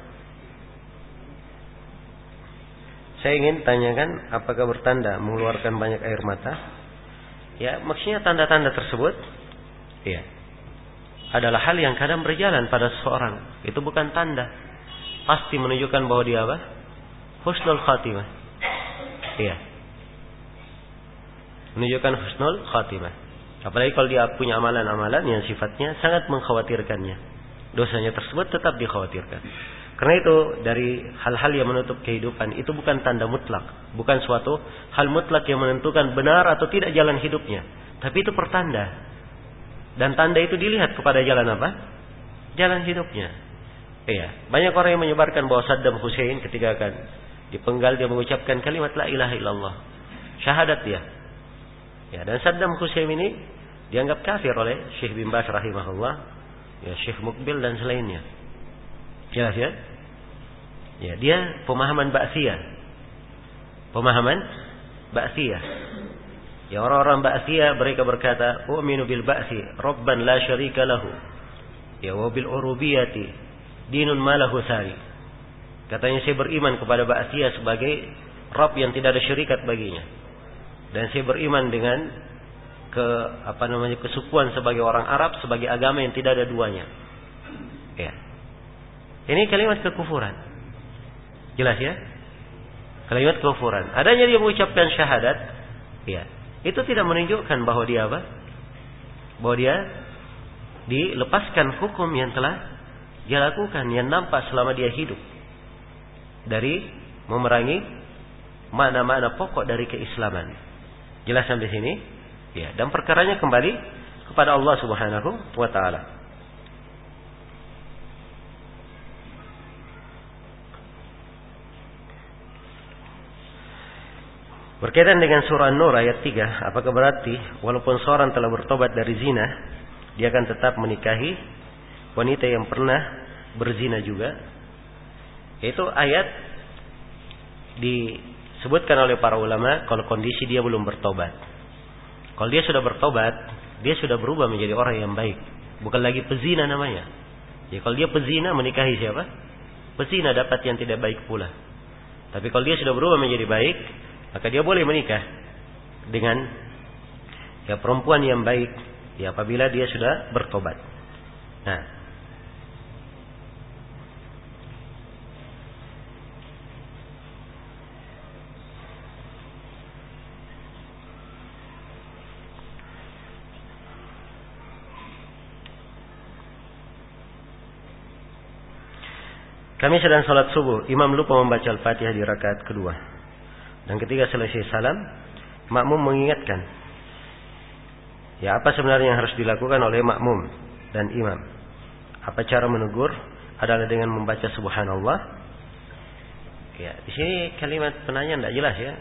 Saya ingin tanyakan apakah bertanda mengeluarkan banyak air mata? Ya, maksudnya tanda-tanda tersebut ya adalah hal yang kadang berjalan pada seseorang. Itu bukan tanda. Pasti menunjukkan bahwa dia apa? Husnul khatimah. Iya. Menunjukkan husnul khatimah. Apalagi kalau dia punya amalan-amalan yang sifatnya sangat mengkhawatirkannya. Dosanya tersebut tetap dikhawatirkan. Karena itu dari hal-hal yang menutup kehidupan itu bukan tanda mutlak. Bukan suatu hal mutlak yang menentukan benar atau tidak jalan hidupnya. Tapi itu pertanda. Dan tanda itu dilihat kepada jalan apa? Jalan hidupnya. Iya, banyak orang yang menyebarkan bahwa Saddam Hussein ketika akan dipenggal dia mengucapkan kalimat la ilaha illallah. Syahadat dia. Ya, dan Saddam Hussein ini dianggap kafir oleh Syekh bin Baz rahimahullah, ya Syekh Mukbil dan selainnya. Jelas ya? Ya, dia pemahaman Ba'tsiyah. Pemahaman Ba'tsiyah. Ya, orang-orang Ba'tsiyah mereka berkata, "U'minu bil ba'tsi, rabban la syarika lahu." Ya, wa bil urubiyyati dinun malahu sari. Katanya saya beriman kepada Ba'tsiyah sebagai Rabb yang tidak ada syarikat baginya. Dan saya beriman dengan ke apa namanya kesukuan sebagai orang Arab sebagai agama yang tidak ada duanya. Ya. Ini kalimat kekufuran. Jelas ya? Kalimat kekufuran. Adanya dia mengucapkan syahadat, ya. Itu tidak menunjukkan bahwa dia apa? Bahwa dia dilepaskan hukum yang telah dia lakukan yang nampak selama dia hidup dari memerangi makna-makna pokok dari keislaman. Jelas sampai sini? Ya, dan perkaranya kembali kepada Allah Subhanahu wa taala. Berkaitan dengan surah An-Nur ayat tiga, apakah berarti walaupun seorang telah bertobat dari zina, dia akan tetap menikahi wanita yang pernah berzina juga? Itu ayat disebutkan oleh para ulama kalau kondisi dia belum bertobat. Kalau dia sudah bertobat, dia sudah berubah menjadi orang yang baik, bukan lagi pezina namanya. Ya, kalau dia pezina menikahi siapa? Pezina dapat yang tidak baik pula. Tapi kalau dia sudah berubah menjadi baik, maka dia boleh menikah dengan ya perempuan yang baik ya apabila dia sudah bertobat. Nah, kami sedang sholat subuh, imam lupa membaca Al-Fatihah di rakaat kedua. Dan ketika selesai salam, makmum mengingatkan. Ya, apa sebenarnya yang harus dilakukan oleh makmum dan imam? Apa cara menegur? Adalah dengan membaca subhanallah. Ya, di sini kalimat penanya tidak jelas ya.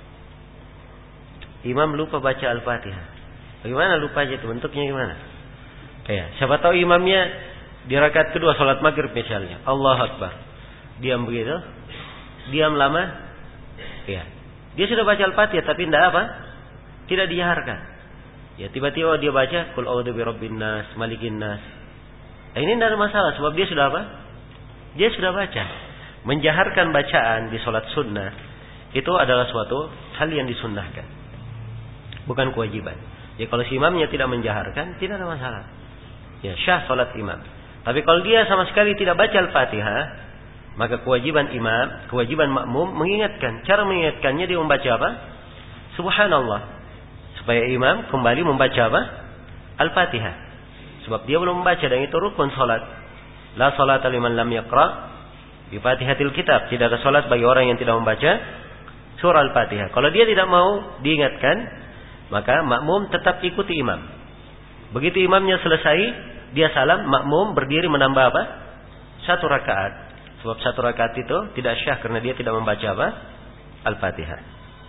Imam lupa baca Al-Fatihah. Bagaimana lupa aja itu? Bentuknya gimana? Ya, siapa tahu imamnya di rakaat kedua salat maghrib misalnya, Allahu Akbar. Diam begitu. Diam lama. Ya, dia sudah baca Al-Fatihah tapi tidak apa? Tidak dijaharkan. Ya, tiba-tiba dia baca Qul a'udzu birabbin nas, malikin nas. Nah, ini tidak ada masalah sebab dia sudah apa? Dia sudah baca. Menjaharkan bacaan di salat sunnah itu adalah suatu hal yang disunnahkan, bukan kewajiban. Ya, kalau si imamnya tidak menjaharkan, tidak ada masalah. Ya, syah salat imam. Tapi kalau dia sama sekali tidak baca Al-Fatihah, maka kewajiban imam, kewajiban makmum mengingatkan. Cara mengingatkannya dia membaca apa? Subhanallah. Supaya imam kembali membaca apa? Al-Fatihah. Sebab dia belum membaca dan itu rukun salat. La salata liman lam yaqra bi Fatihatil kitab. Tidak ada salat bagi orang yang tidak membaca surah Al-Fatihah. Kalau dia tidak mau diingatkan, maka makmum tetap ikuti imam. Begitu imamnya selesai, dia salam, makmum berdiri menambah apa? Satu rakaat. Sebab satu rakaat itu tidak syah karena dia tidak membaca apa? Al-Fatihah.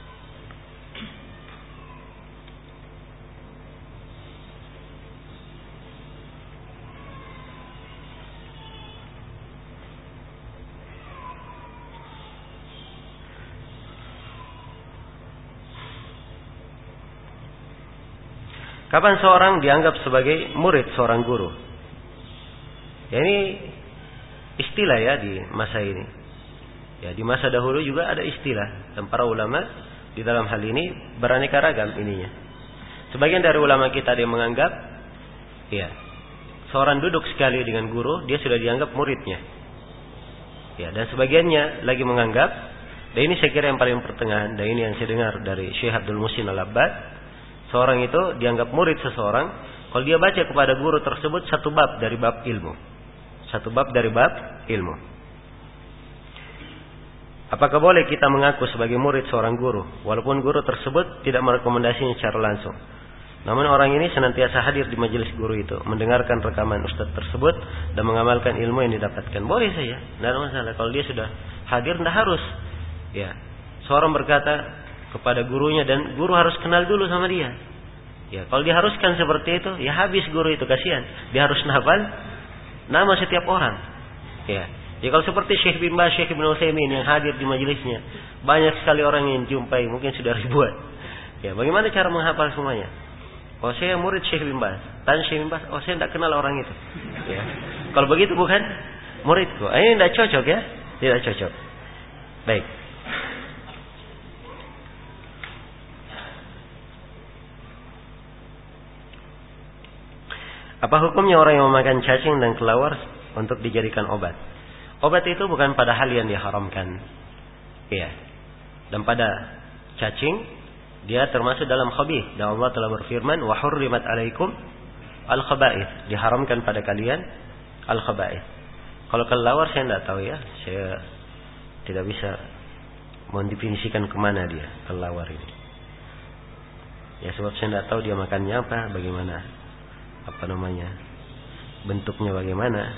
Kapan seorang dianggap sebagai murid seorang guru? Ya, ini istilah ya di masa ini. Ya, di masa dahulu juga ada istilah dan para ulama di dalam hal ini beraneka ragam ininya. Sebagian dari ulama kita ada yang menganggap ya, seorang duduk sekali dengan guru, dia sudah dianggap muridnya. Ya, dan sebagiannya lagi menganggap, dan ini saya kira yang paling pertengahan, dan ini yang saya dengar dari Syekh Abdul Muhsin Al-Abbad, seorang itu dianggap murid seseorang kalau dia baca kepada guru tersebut satu bab dari bab ilmu. Satu bab dari bab ilmu. Apakah boleh kita mengaku sebagai murid seorang guru walaupun guru tersebut tidak merekomendasinya secara langsung? Namun orang ini senantiasa hadir di majelis guru itu, mendengarkan rekaman ustaz tersebut dan mengamalkan ilmu yang didapatkan. Boleh saja, tidak ada masalah. Kalau dia sudah hadir, tidak harus. Ya, seorang berkata kepada gurunya dan guru harus kenal dulu sama dia. Ya, kalau diharuskan seperti itu, ya habis guru itu, kasihan. Dia harus hafal nama setiap orang. Ya. Ya, kalau seperti Syekh bin Baz, Syekh Ibnu Utsaimin yang hadir di majelisnya, banyak sekali orang yang jumpai, mungkin sudah ribuan. Ya, bagaimana cara menghafal semuanya? Oh, saya murid Syekh bin Baz. Tanya Syekh bin Baz, oh saya tidak kenal orang itu. Ya. Kalau begitu bukan muridku. Ini tidak cocok ya? Tidak cocok. Baik. Apa hukumnya orang yang memakan cacing dan kelawar untuk dijadikan obat? Obat itu bukan pada hal yang diharamkan. Iya. Dan pada cacing dia termasuk dalam khabith. Dan Allah telah berfirman, "Wa hurrimat 'alaikum al-khaba'ith." Diharamkan pada kalian al-khaba'ith. Kalau kelawar saya tidak tahu ya. Saya tidak bisa mendefinisikan kemana dia kelelawar ini. Ya sebab saya tidak tahu dia makannya apa, bagaimana, apa namanya, bentuknya bagaimana.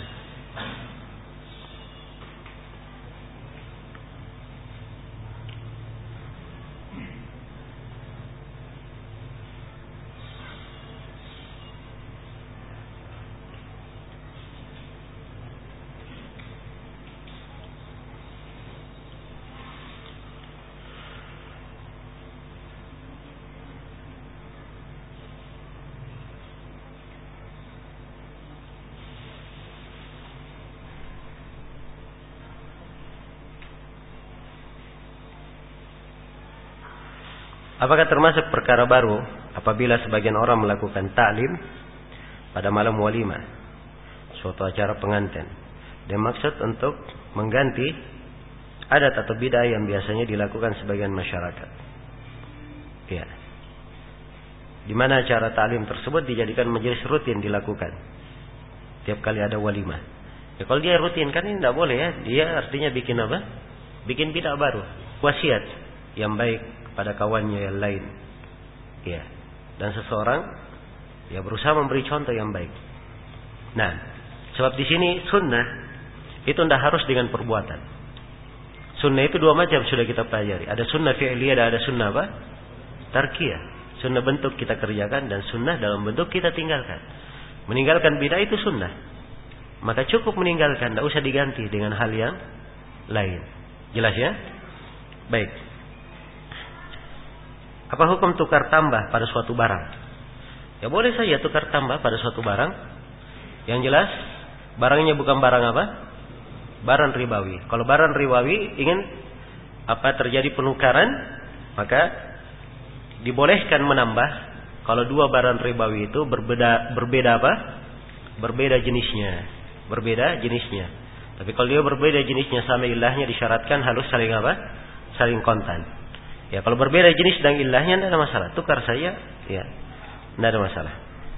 Apakah termasuk perkara baru apabila sebagian orang melakukan ta'lim pada malam walimah, suatu acara pengantin, dan maksud untuk mengganti adat atau bid'ah yang biasanya dilakukan sebagian masyarakat? Ya. Di mana acara ta'lim tersebut dijadikan majelis rutin dilakukan tiap kali ada walimah. Ya kalau dia rutin kan ini tidak boleh ya. Dia artinya bikin apa? Bikin bid'ah baru. Wasiat yang baik pada kawannya yang lain, ya, dan seseorang ya berusaha memberi contoh yang baik. Nah, sebab di sini sunnah itu tidak harus dengan perbuatan. Sunnah itu dua macam sudah kita pelajari. Ada sunnah fi'liyah dan ada sunnah apa? Tarkiyah. Sunnah bentuk kita kerjakan dan sunnah dalam bentuk kita tinggalkan. Meninggalkan bid'ah itu sunnah. Maka cukup meninggalkan, tidak usah diganti dengan hal yang lain. Jelas ya? Baik. Apa hukum tukar tambah pada suatu barang? Ya boleh saja tukar tambah pada suatu barang. Yang jelas barangnya bukan barang apa? Barang ribawi. Kalau barang ribawi ingin apa terjadi penukaran, maka dibolehkan menambah. Kalau dua barang ribawi itu berbeda berbeda apa? Berbeda jenisnya. Berbeda jenisnya. Tapi kalau dia berbeda jenisnya sama ilahnya disyaratkan harus saling apa? Saling kontan. Ya kalau berbeda jenis dan ilahnya tidak ada masalah, tukar saja, ya tidak ada masalah.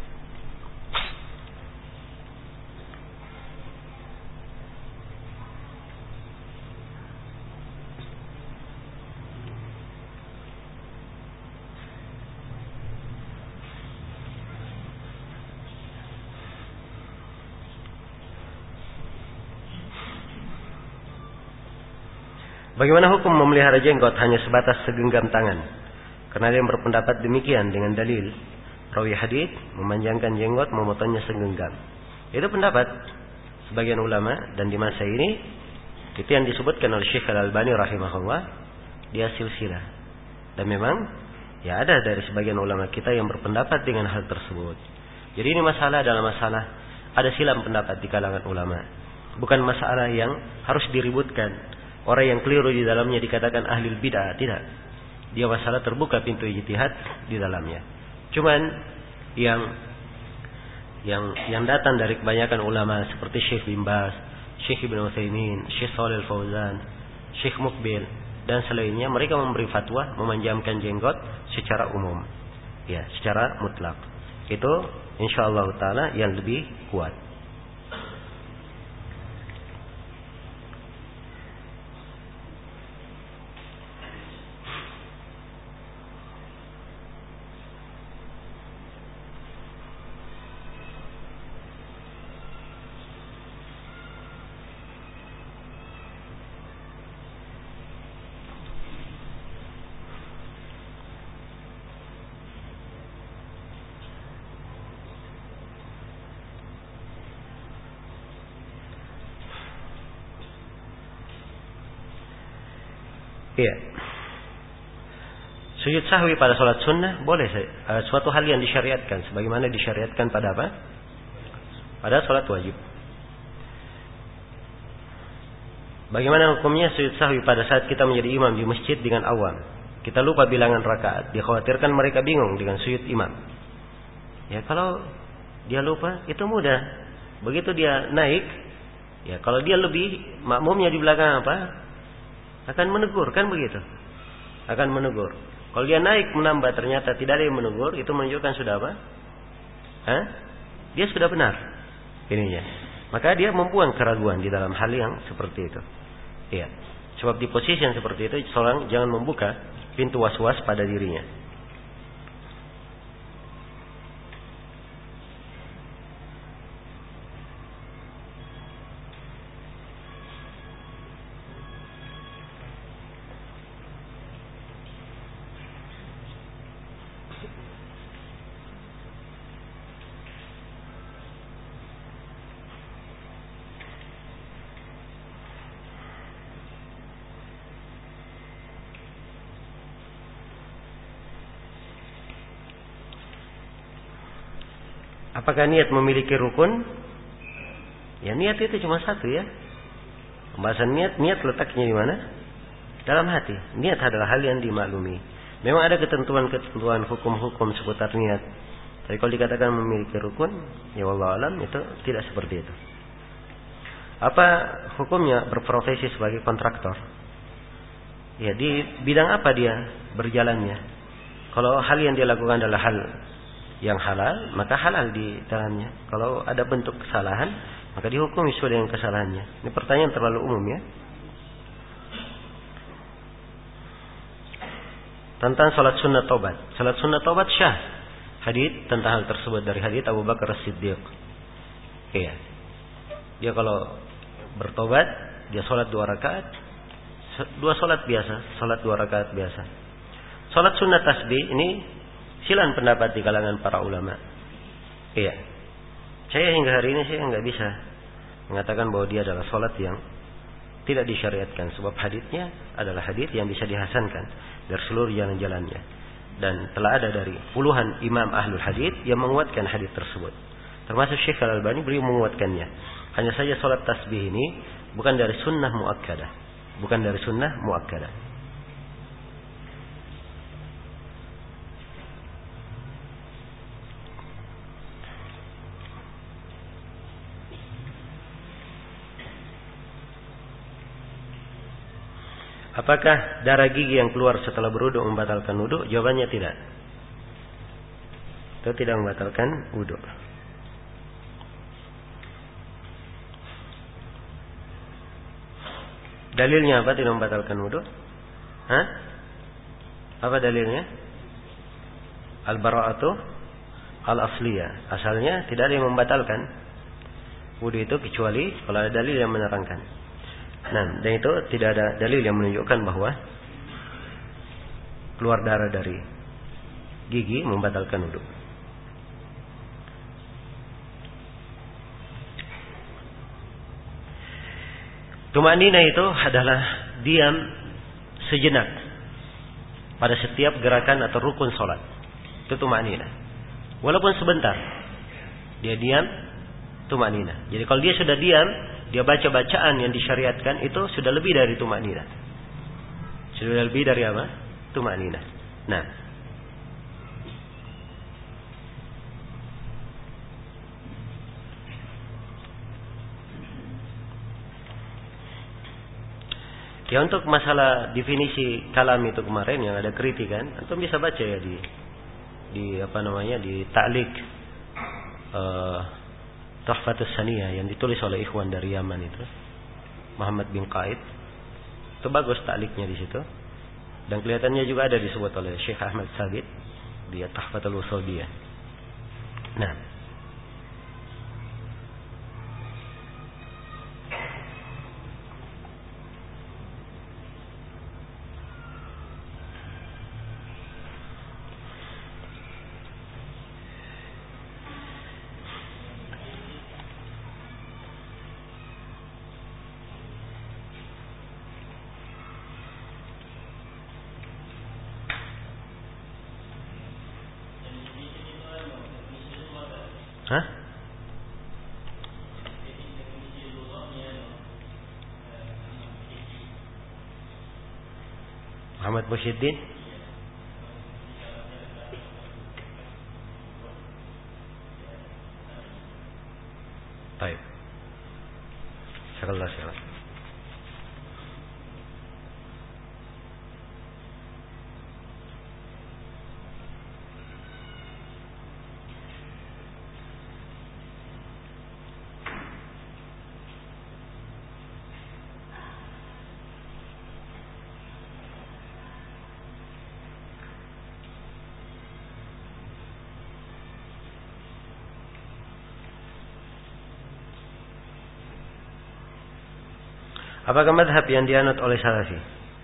Bagaimana hukum memelihara jenggot hanya sebatas segenggam tangan? Karena ada yang berpendapat demikian dengan dalil rawi hadits memanjangkan jenggot, memotongnya segenggam. Itu pendapat sebagian ulama dan di masa ini itu yang disebutkan oleh Syekh Al-Albani rahimahullah di silsilah. Dan memang ya ada dari sebagian ulama kita yang berpendapat dengan hal tersebut. Jadi ini masalah adalah masalah ada silam pendapat di kalangan ulama. Bukan masalah yang harus diributkan. Orang yang keliru di dalamnya dikatakan ahli bid'ah, tidak. Dia masalah terbuka pintu ijtihad di dalamnya. Cuman yang yang yang datang dari kebanyakan ulama seperti Syekh bin Baz, Syekh Ibnu Utsaimin, Syekh Shalih Al-Fauzan, Syekh Mukbil dan selainnya, mereka memberi fatwa memanjangkan jenggot secara umum. Ya, secara mutlak. Itu insyaallah taala yang lebih kuat. Iya. Sujud sahwi pada sholat sunnah boleh, uh, suatu hal yang disyariatkan, sebagaimana disyariatkan pada apa? Pada sholat wajib. Bagaimana hukumnya sujud sahwi pada saat kita menjadi imam di masjid dengan awam? Kita lupa bilangan rakaat, dikhawatirkan mereka bingung dengan sujud imam. Ya kalau dia lupa itu mudah. Begitu dia naik, ya kalau dia lebih, makmumnya di belakang apa? Akan menegur, kan begitu? Akan menegur. Kalau dia naik menambah ternyata tidak ada yang menegur, itu menunjukkan sudah apa? Hah? Dia sudah benar ininya. Maka dia membuang keraguan di dalam hal yang seperti itu. Iya. Sebab di posisi yang seperti itu seorang jangan membuka pintu was-was pada dirinya. Apakah niat memiliki rukun? Ya niat itu cuma satu ya. Pembahasan niat, niat letaknya di mana? Dalam hati. Niat adalah hal yang dimaklumi. Memang ada ketentuan-ketentuan hukum-hukum seputar niat. Tapi kalau dikatakan memiliki rukun, ya wallahu alam itu tidak seperti itu. Apa hukumnya berprofesi sebagai kontraktor? Ya di bidang apa dia berjalannya? Kalau hal yang dia lakukan adalah hal yang halal, maka halal di dalamnya. Kalau ada bentuk kesalahan, maka dihukum sesuai dengan kesalahannya. Ini pertanyaan terlalu umum ya. Tentang salat sunnah taubat. Salat sunnah taubat syah. Hadits tentang hal tersebut dari hadits Abu Bakar As-Siddiq. Iya. Dia kalau bertobat, dia salat dua rakaat, dua salat biasa, salat dua rakaat biasa. Salat sunnah tasbih ini silan pendapat di kalangan para ulama. Iya. Saya hingga hari ini saya nggak bisa mengatakan bahwa dia adalah salat yang tidak disyariatkan. Sebab haditsnya adalah hadits yang bisa dihasankan dari seluruh jalan-jalannya. Dan telah ada dari puluhan imam ahlul hadits yang menguatkan hadits tersebut. Termasuk Syekh Al-Albani beliau menguatkannya. Hanya saja salat tasbih ini bukan dari sunnah muakkadah. Bukan dari sunnah muakkadah. Apakah darah gigi yang keluar setelah berwudu membatalkan wudu? Jawabannya tidak. Itu tidak membatalkan wudu. Dalilnya apa tidak membatalkan wudu? Hah? Apa dalilnya? Al-bara'atu al-asliyah. Asalnya tidak ada yang membatalkan wudu itu kecuali kalau ada dalil yang menerangkan. Nah, dan itu tidak ada dalil yang menunjukkan bahwa keluar darah dari gigi membatalkan wudu. Tumanina itu adalah diam sejenak pada setiap gerakan atau rukun sholat. Itu tumanina. Walaupun sebentar, dia diam tumanina. Jadi kalau dia sudah diam, dia baca bacaan yang disyariatkan itu sudah lebih dari tumanina. Sudah lebih dari apa? Tumanina. Nah, ya untuk masalah definisi kalam itu kemarin yang ada kritikan, antum bisa baca ya di di apa namanya di ta'liq uh, Tuhfatus Saniyah yang ditulis oleh ikhwan dari Yaman itu, Muhammad bin Qaid. Itu bagus ta'liqnya di situ. Dan kelihatannya juga ada disebut oleh Syekh Ahmad Sabit di Tuhfatul Usuliyah. Nah, hah? Muhammad Musyiddin? Baik. Syukurlah syukur. Apakah madhab yang dianut oleh Salafi?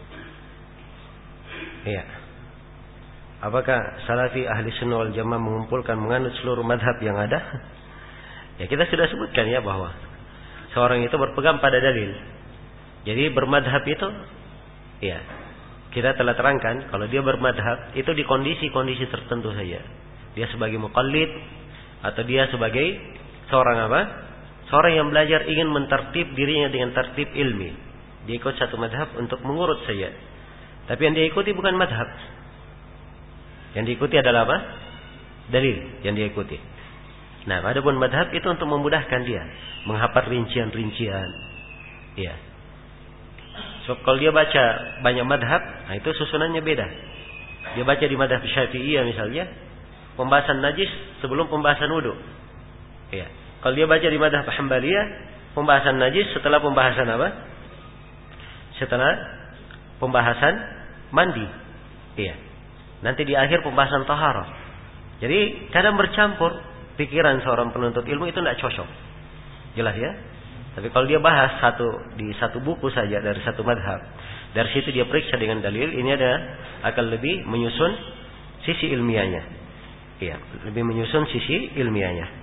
Iya. Apakah Salafi ahli sunnah wal jamaah mengumpulkan menganut seluruh madhab yang ada? Ya kita sudah sebutkan ya bahwa seorang itu berpegang pada dalil. Jadi bermadhab itu, ya kita telah terangkan kalau dia bermadhab itu di kondisi-kondisi tertentu saja. Dia sebagai muqallid atau dia sebagai seorang apa? Seorang yang belajar ingin mentertib dirinya dengan tertib ilmi. Dia ikut satu madhab untuk mengurut saja. Tapi yang dia ikuti bukan madhab. Yang diikuti adalah apa? Dalil yang dia ikuti. Nah, adapun madhab itu untuk memudahkan dia menghafal rincian-rincian. Iya. So, kalau dia baca banyak madhab, nah itu susunannya beda. Dia baca di madhab Syafi'iyah misalnya, pembahasan najis sebelum pembahasan wudu. Iya. Kalau dia baca di madhab Hanbaliyah, pembahasan najis setelah pembahasan apa? Setelah pembahasan mandi. Iya. Nanti di akhir pembahasan taharah. Jadi kadang bercampur pikiran seorang penuntut ilmu itu tidak cocok. Jelas ya? Tapi kalau dia bahas satu di satu buku saja dari satu madhab, dari situ dia periksa dengan dalil, ini ada akan lebih menyusun sisi ilmiahnya. Iya, lebih menyusun sisi ilmiahnya.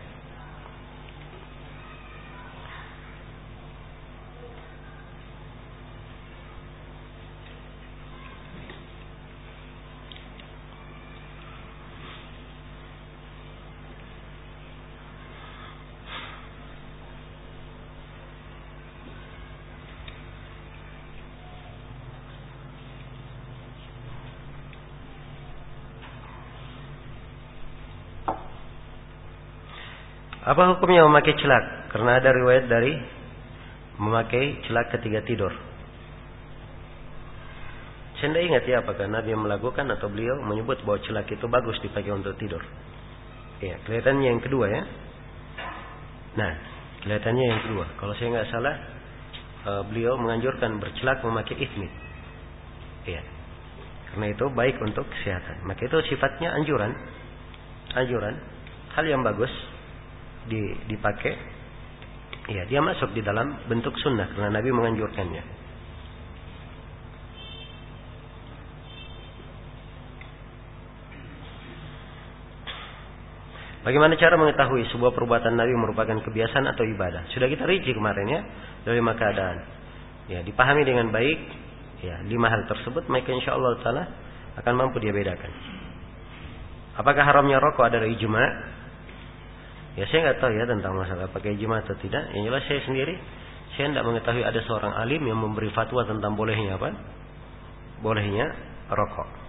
Apa hukumnya memakai celak? Karena ada riwayat dari memakai celak ketika tidur. Saya tidak ingat ya apakah Nabi yang melakukan atau beliau menyebut bahwa celak itu bagus dipakai untuk tidur. Ya, kelihatannya yang kedua ya. Nah, kelihatannya yang kedua. Kalau saya nggak salah, beliau menganjurkan bercelak memakai ismit. Ya, karena itu baik untuk kesehatan. Maka itu sifatnya anjuran, anjuran, hal yang bagus. dipakai, ya dia masuk di dalam bentuk sunnah karena Nabi menganjurkannya. Bagaimana cara mengetahui sebuah perbuatan Nabi merupakan kebiasaan atau ibadah? Sudah kita rinci kemarin ya, dari lima keadaan. Ya, dipahami dengan baik, ya lima hal tersebut, maka insya Allah Taala akan mampu dia bedakan. Apakah haramnya rokok adalah ijma'? Ya saya nggak tahu ya tentang masalah pakai ijma atau tidak. Yang jelas saya sendiri, saya tidak mengetahui ada seorang alim yang memberi fatwa tentang bolehnya apa? Bolehnya rokok.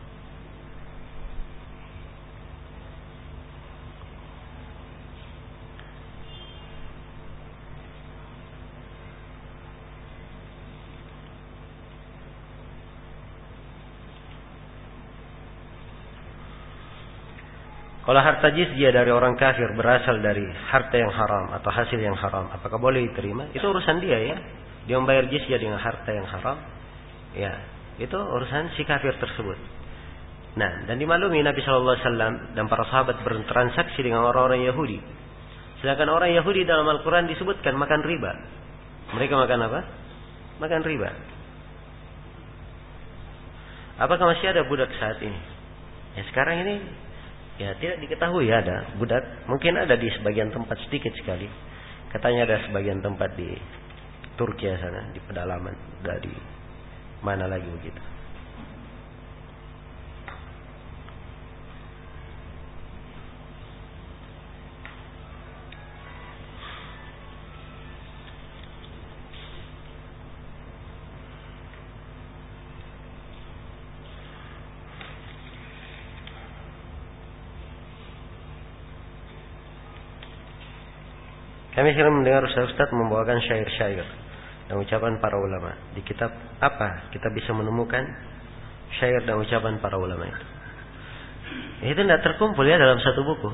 Kalau harta jizya dari orang kafir berasal dari harta yang haram atau hasil yang haram, apakah boleh diterima? Itu urusan dia ya. Dia membayar jizya dengan harta yang haram. Ya, itu urusan si kafir tersebut. Nah, dan dimaklumi Nabi shallallahu alaihi wasallam dan para sahabat bertransaksi dengan orang-orang Yahudi. Sedangkan orang Yahudi dalam Al-Quran disebutkan makan riba. Mereka makan apa? Makan riba. Apakah masih ada budak saat ini? Ya sekarang ini ya tidak diketahui ya ada budak. Mungkin ada di sebagian tempat sedikit sekali. Katanya ada sebagian tempat di Turki sana, di pedalaman, dari mana lagi begitu. Kami sering mendengar Ustaz-Ustaz membawakan syair-syair dan ucapan para ulama. Di kitab apa kita bisa menemukan syair dan ucapan para ulama itu? Itu tidak terkumpul ya dalam satu buku.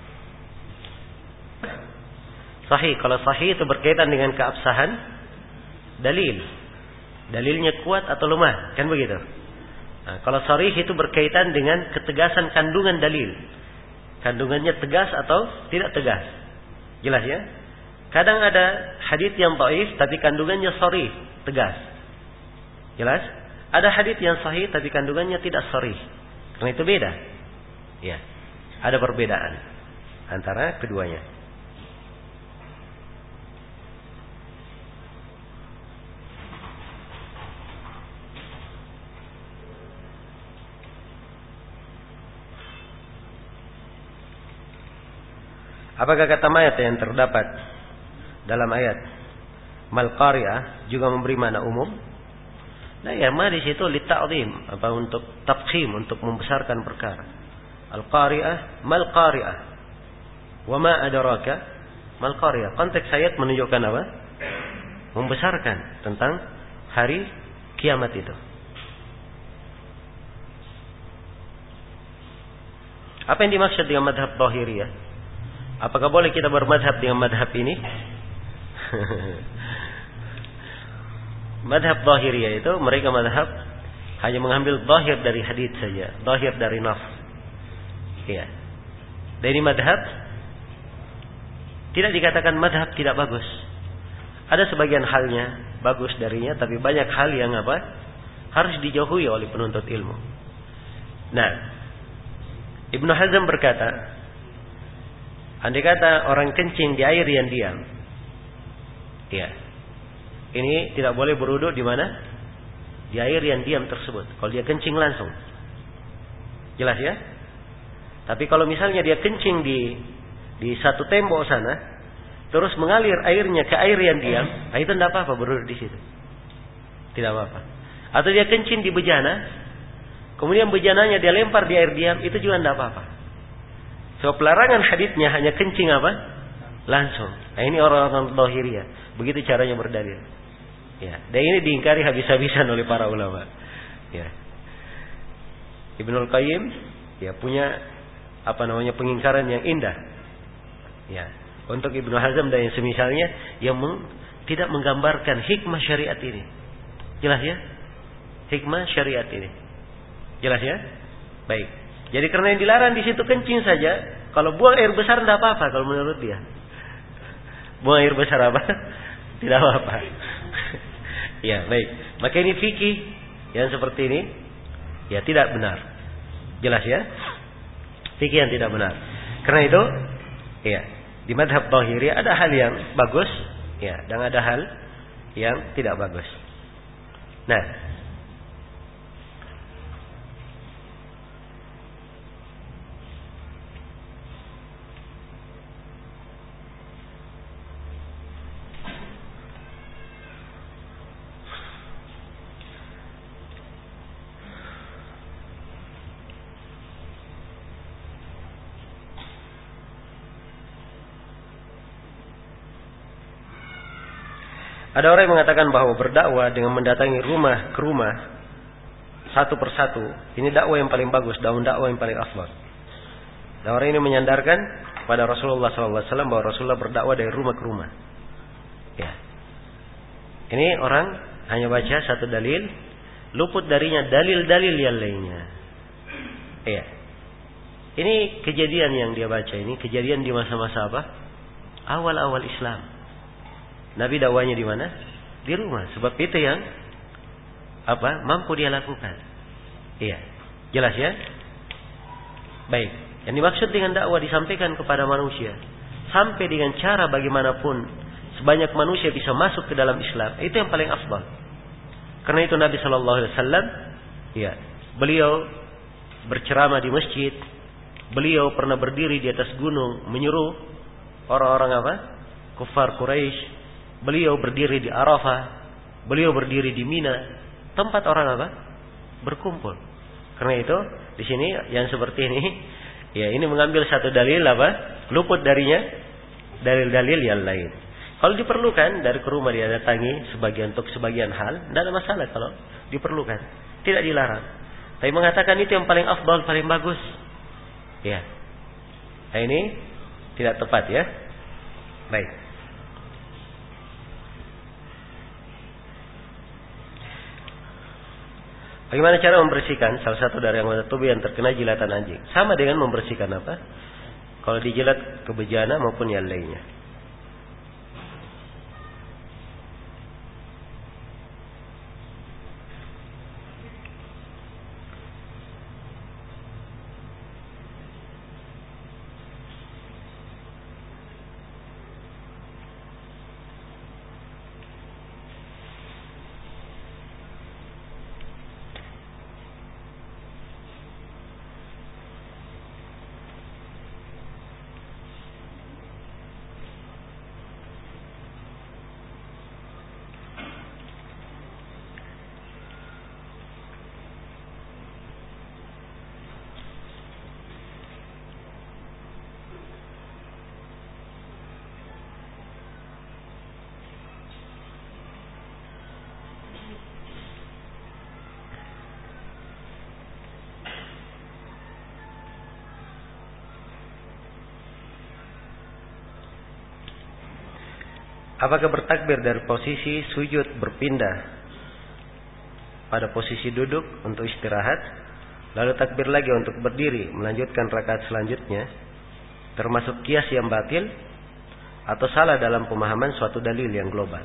Sahih, kalau sahih itu berkaitan dengan keabsahan dalil. Dalilnya kuat atau lemah, kan begitu. Nah, kalau sharih itu berkaitan dengan ketegasan kandungan dalil. Kandungannya tegas atau tidak tegas. Jelas ya? Kadang ada hadits yang dhaif tapi kandungannya sharih, tegas. Jelas? Ada hadits yang sahih tapi kandungannya tidak sharih. Karena itu beda. Ya. Ada perbedaan antara keduanya. Apakah kata mayat yang terdapat dalam ayat mal qari'ah juga memberi makna umum? Nah, ya ma di situ li ta'zim, apa untuk tafkhim, untuk membesarkan perkara. Al qari'ah mal qari'ah. Wa ma adraka mal qari'ah. Konteks ayat menunjukkan apa? Membesarkan tentang hari kiamat itu. Apa yang dimaksud dengan madhab Dhahiriyah? Apakah boleh kita bermadhab dengan madhab ini? Madhab Dhahiriyah itu mereka madhab hanya mengambil zahir dari hadits saja, zahir dari nas. Iya. Dan ini madhab tidak dikatakan madhab tidak bagus. Ada sebagian halnya bagus darinya, tapi banyak hal yang apa? Harus dijauhi oleh penuntut ilmu. Nah, Ibnu Hazm berkata, andai kata orang kencing di air yang diam, ya, ini tidak boleh berwudu di mana? Di air yang diam tersebut. Kalau dia kencing langsung, jelas ya. Tapi kalau misalnya dia kencing di di satu tembok sana, terus mengalir airnya ke air yang diam, nah itu tidak apa-apa berwudu di situ, tidak apa-apa. Atau dia kencing di bejana, kemudian bejananya dia lempar di air diam, itu juga tidak apa-apa. So pelarangan haditsnya hanya kencing apa? Langsung. Nah ini orang-orang Dhahiriyah. Begitu caranya berdalil. Ya, dan ini diingkari habis-habisan oleh para ulama. Ya. Ibnul Qayyim ya punya apa namanya pengingkaran yang indah. Ya. Untuk Ibnu Hazm dan yang semisalnya yang meng, tidak menggambarkan hikmah syariat ini. Jelas ya? Hikmah syariat ini. Jelas ya? Baik. Jadi karena yang dilarang di situ kencing saja, kalau buang air besar tidak apa-apa kalau menurut dia. Buang air besar apa? Tidak apa-apa. Ya, baik. Maka ini fikih yang seperti ini ya tidak benar. Jelas ya? Fikih yang tidak benar. Karena itu, ya, di madhab Dhahiri ada hal yang bagus, ya, dan ada hal yang tidak bagus. Nah, ada orang yang mengatakan bahwa berdakwah dengan mendatangi rumah ke rumah satu persatu, ini dakwah yang paling bagus, dakwah yang paling afdal. Dan orang ini menyandarkan pada Rasulullah shallallahu alaihi wasallam bahwa Rasulullah berdakwah dari rumah ke rumah. Ya, ini orang hanya baca satu dalil, luput darinya dalil-dalil yang lainnya. Ya, ini kejadian yang dia baca ini kejadian di masa-masa apa? Awal-awal Islam. Nabi dakwahnya di mana? Di rumah. Sebab itu yang apa? Mampu dia lakukan. Iya. Jelas ya? Baik. Yang dimaksud dengan dakwah disampaikan kepada manusia sampai dengan cara bagaimanapun sebanyak manusia bisa masuk ke dalam Islam. Itu yang paling afdal. Karena itu Nabi sallallahu alaihi wasallam ya, beliau berceramah di masjid. Beliau pernah berdiri di atas gunung menyuruh orang-orang apa? Kufar Quraisy. Beliau berdiri di Arafah, beliau berdiri di Mina, tempat orang apa? Berkumpul. Karena itu di sini yang seperti ini, ya ini mengambil satu dalil apa? Luput darinya dalil-dalil yang lain. Kalau diperlukan dari ke rumah dia datangi sebagian untuk sebagian hal, tidak ada masalah kalau diperlukan, tidak dilarang. Tapi mengatakan itu yang paling afdal, paling bagus, ya, nah ini tidak tepat ya. Baik. Bagaimana cara membersihkan salah satu dari anggota tubuh yang terkena jilatan anjing? Sama dengan membersihkan apa? Kalau dijilat kebejana maupun yang lainnya. Apakah bertakbir dari posisi sujud berpindah pada posisi duduk untuk istirahat, lalu takbir lagi untuk berdiri melanjutkan rakaat selanjutnya, termasuk kias yang batil atau salah dalam pemahaman suatu dalil yang global?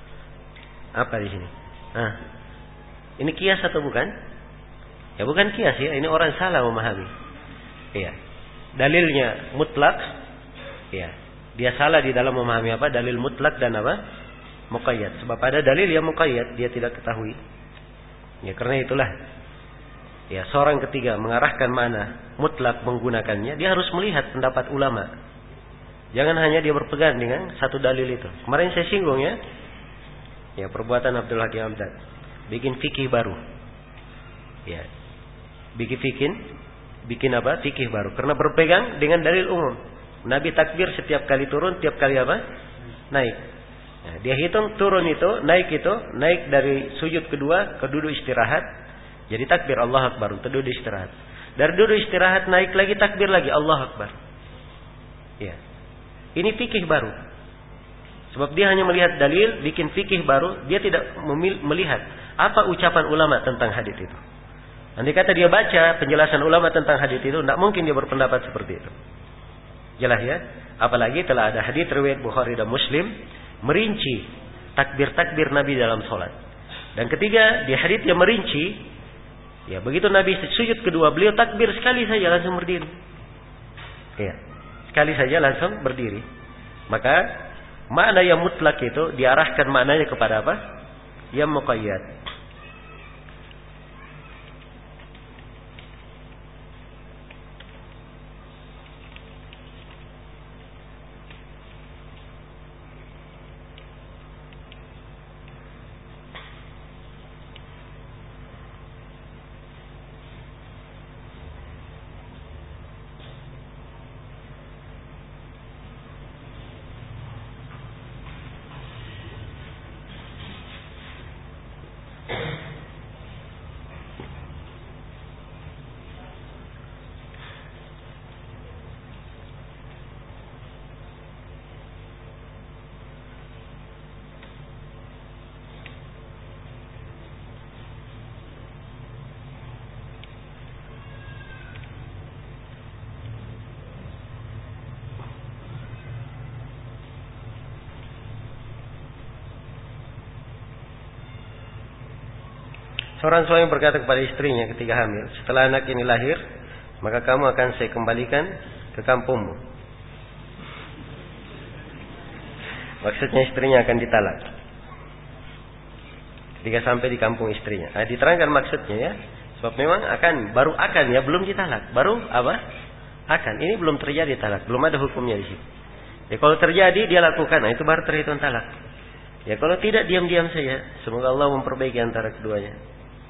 Apa di sini? Nah, ini kias atau bukan? Ya bukan kias ya, ini orang salah memahami. Iya. Dalilnya mutlak, ya. Dia salah di dalam memahami apa? Dalil mutlak dan apa? Muqayyad. Sebab ada dalil yang muqayyad dia tidak ketahui. Ya karena itulah. Ya seorang ketiga mengarahkan mana mutlak menggunakannya, dia harus melihat pendapat ulama. Jangan hanya dia berpegang dengan satu dalil itu. Kemarin saya singgung ya. Ya perbuatan Abdul Hakim Amdad. Bikin fikih baru. Ya. Bikin fikih, bikin apa? Fikih baru. Karena berpegang dengan dalil umum. Nabi takbir setiap kali turun, tiap kali apa? Naik. Nah, dia hitung turun itu, naik itu, naik dari sujud kedua ke duduk istirahat. Jadi takbir Allah Akbar untuk duduk istirahat. Dari duduk istirahat naik lagi takbir lagi Allah Akbar. Ya. Ini fikih baru. Sebab dia hanya melihat dalil, bikin fikih baru, dia tidak melihat apa ucapan ulama tentang hadits itu. Andai kata dia baca penjelasan ulama tentang hadits itu, tidak mungkin dia berpendapat seperti itu. Jelas ya, apalagi telah ada hadis riwayat Bukhari dan Muslim merinci takbir-takbir Nabi dalam sholat. Dan ketiga di hadis yang merinci, ya begitu Nabi sujud kedua beliau takbir sekali saja langsung berdiri. Ya, sekali saja langsung berdiri. Maka makna yang mutlak itu diarahkan maknanya kepada apa? Yang muqayyad. Seorang suami berkata kepada istrinya ketika hamil, setelah anak ini lahir, maka kamu akan saya kembalikan ke kampungmu. Maksudnya istrinya akan ditalak ketika sampai di kampung istrinya. Nah, diterangkan maksudnya ya, sebab memang akan, baru akan ya, belum ditalak, baru apa? Akan. Ini belum terjadi talak, belum ada hukumnya di situ. Ya kalau terjadi dia lakukan, nah itu baru terhitung talak. Ya kalau tidak diam-diam saja. Semoga Allah memperbaiki antara keduanya.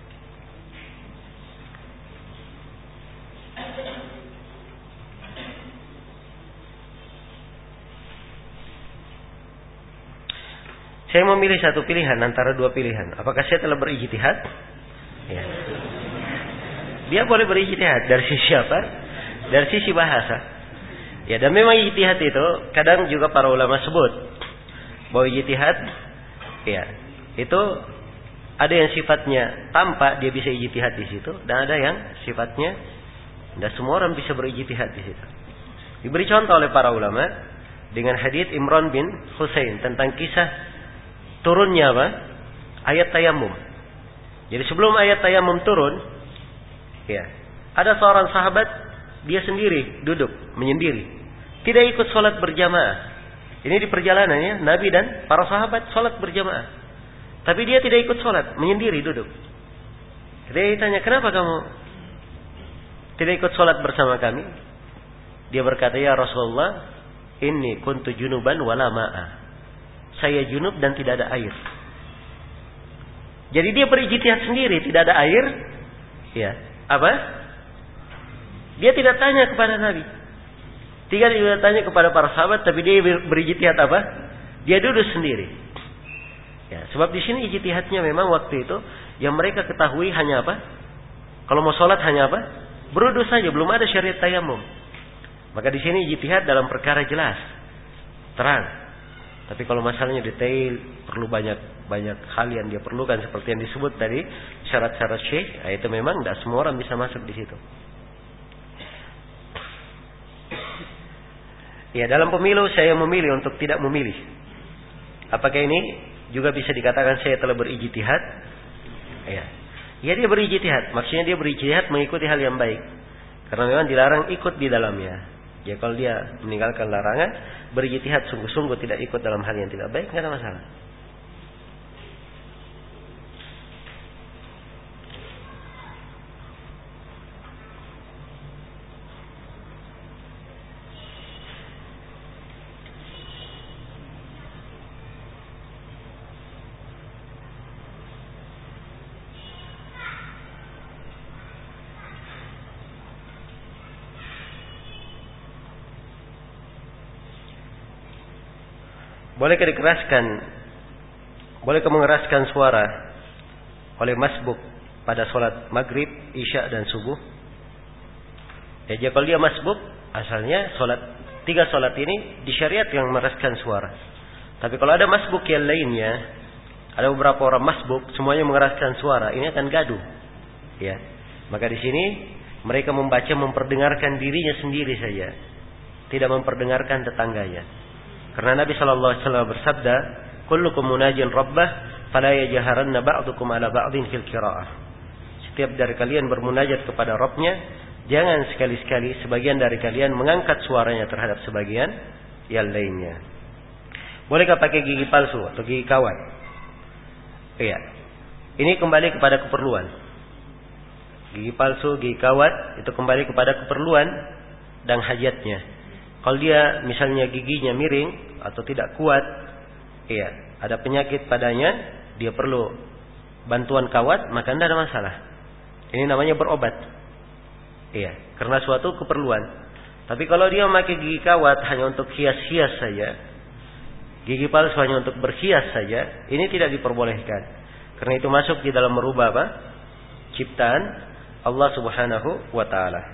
Saya memilih satu pilihan antara dua pilihan. Apakah saya telah berijtihad? Ya. Dia boleh berijtihad dari sisi apa? Dari sisi bahasa. Ya, dan memang ijtihad itu kadang juga para ulama sebut bahwa ijtihad ya, itu Ada yang sifatnya tampak dia bisa ijtihad di situ, dan ada yang sifatnya tidak semua orang bisa berijtihad di situ. Diberi contoh oleh para ulama dengan hadits Imran bin Husain tentang kisah turunnya apa? Ayat tayamum. Jadi sebelum ayat tayamum turun, ya, ada seorang sahabat dia sendiri duduk menyendiri, tidak ikut sholat berjamaah. Ini di perjalanannya Nabi dan para sahabat sholat berjamaah, tapi dia tidak ikut sholat, menyendiri duduk. Ketika ditanya, kenapa kamu tidak ikut sholat bersama kami? Dia berkata, ya Rasulullah, inni kuntu junuban wala ma'a. Saya junub dan tidak ada air. Jadi dia berijtihad sendiri, tidak ada air. Ya, apa? Dia tidak tanya kepada Nabi. Tidak dia tanya kepada para sahabat, tapi dia berijtihad apa? Dia duduk sendiri. Ya, sebab di sini ijtihadnya memang waktu itu yang mereka ketahui hanya apa? Kalau mau sholat hanya apa? Berwudu saja, belum ada syariat tayamum. Maka di sini ijtihad dalam perkara jelas, terang. Tapi kalau masalahnya detail, perlu banyak banyak hal yang dia perlukan seperti yang disebut tadi syarat-syarat syekh, itu memang tidak semua orang bisa masuk di situ. Ya, dalam pemilu saya memilih untuk tidak memilih. Apakah ini juga bisa dikatakan saya telah berijtihad? Ya. Ya, dia berijtihad. Maksudnya dia berijtihad mengikuti hal yang baik. Karena memang dilarang ikut di dalamnya. Ya, kalau dia meninggalkan larangan, berijtihad sungguh-sungguh tidak ikut dalam hal yang tidak baik, tidak ada masalah. Bolehkah dikeraskan, bolehkah mengeraskan suara oleh masbuk pada sholat maghrib, isya dan subuh? Ya, jadi kalau dia masbuk, asalnya sholat tiga sholat ini disyariat yang mengeraskan suara. Tapi kalau ada masbuk yang lainnya, ada beberapa orang masbuk semuanya mengeraskan suara, ini akan gaduh. Ya, maka di sini mereka membaca memperdengarkan dirinya sendiri saja, tidak memperdengarkan tetangganya. Karena Nabi Shallallahu Alaihi Wasallam bersabda, "Kullukum munajin Rabbah, fala yajharanna ba'dukum ala ba'din fil qira'ah." Setiap dari kalian bermunajat kepada Rabbnya, jangan sekali-sekali sebagian dari kalian mengangkat suaranya terhadap sebagian yang lainnya. Bolehkah pakai gigi palsu atau gigi kawat? Iya. Ini kembali kepada keperluan. Gigi palsu, gigi kawat itu kembali kepada keperluan dan hajatnya. Kalau dia misalnya giginya miring atau tidak kuat, iya, ada penyakit padanya, dia perlu bantuan kawat, maka tidak ada masalah. Ini namanya berobat. Iya, karena suatu keperluan. Tapi kalau dia memakai gigi kawat hanya untuk hias-hias saja, gigi palsu hanya untuk berhias saja, ini tidak diperbolehkan. Karena itu masuk di dalam merubah apa? Ciptaan Allah Subhanahu wa taala.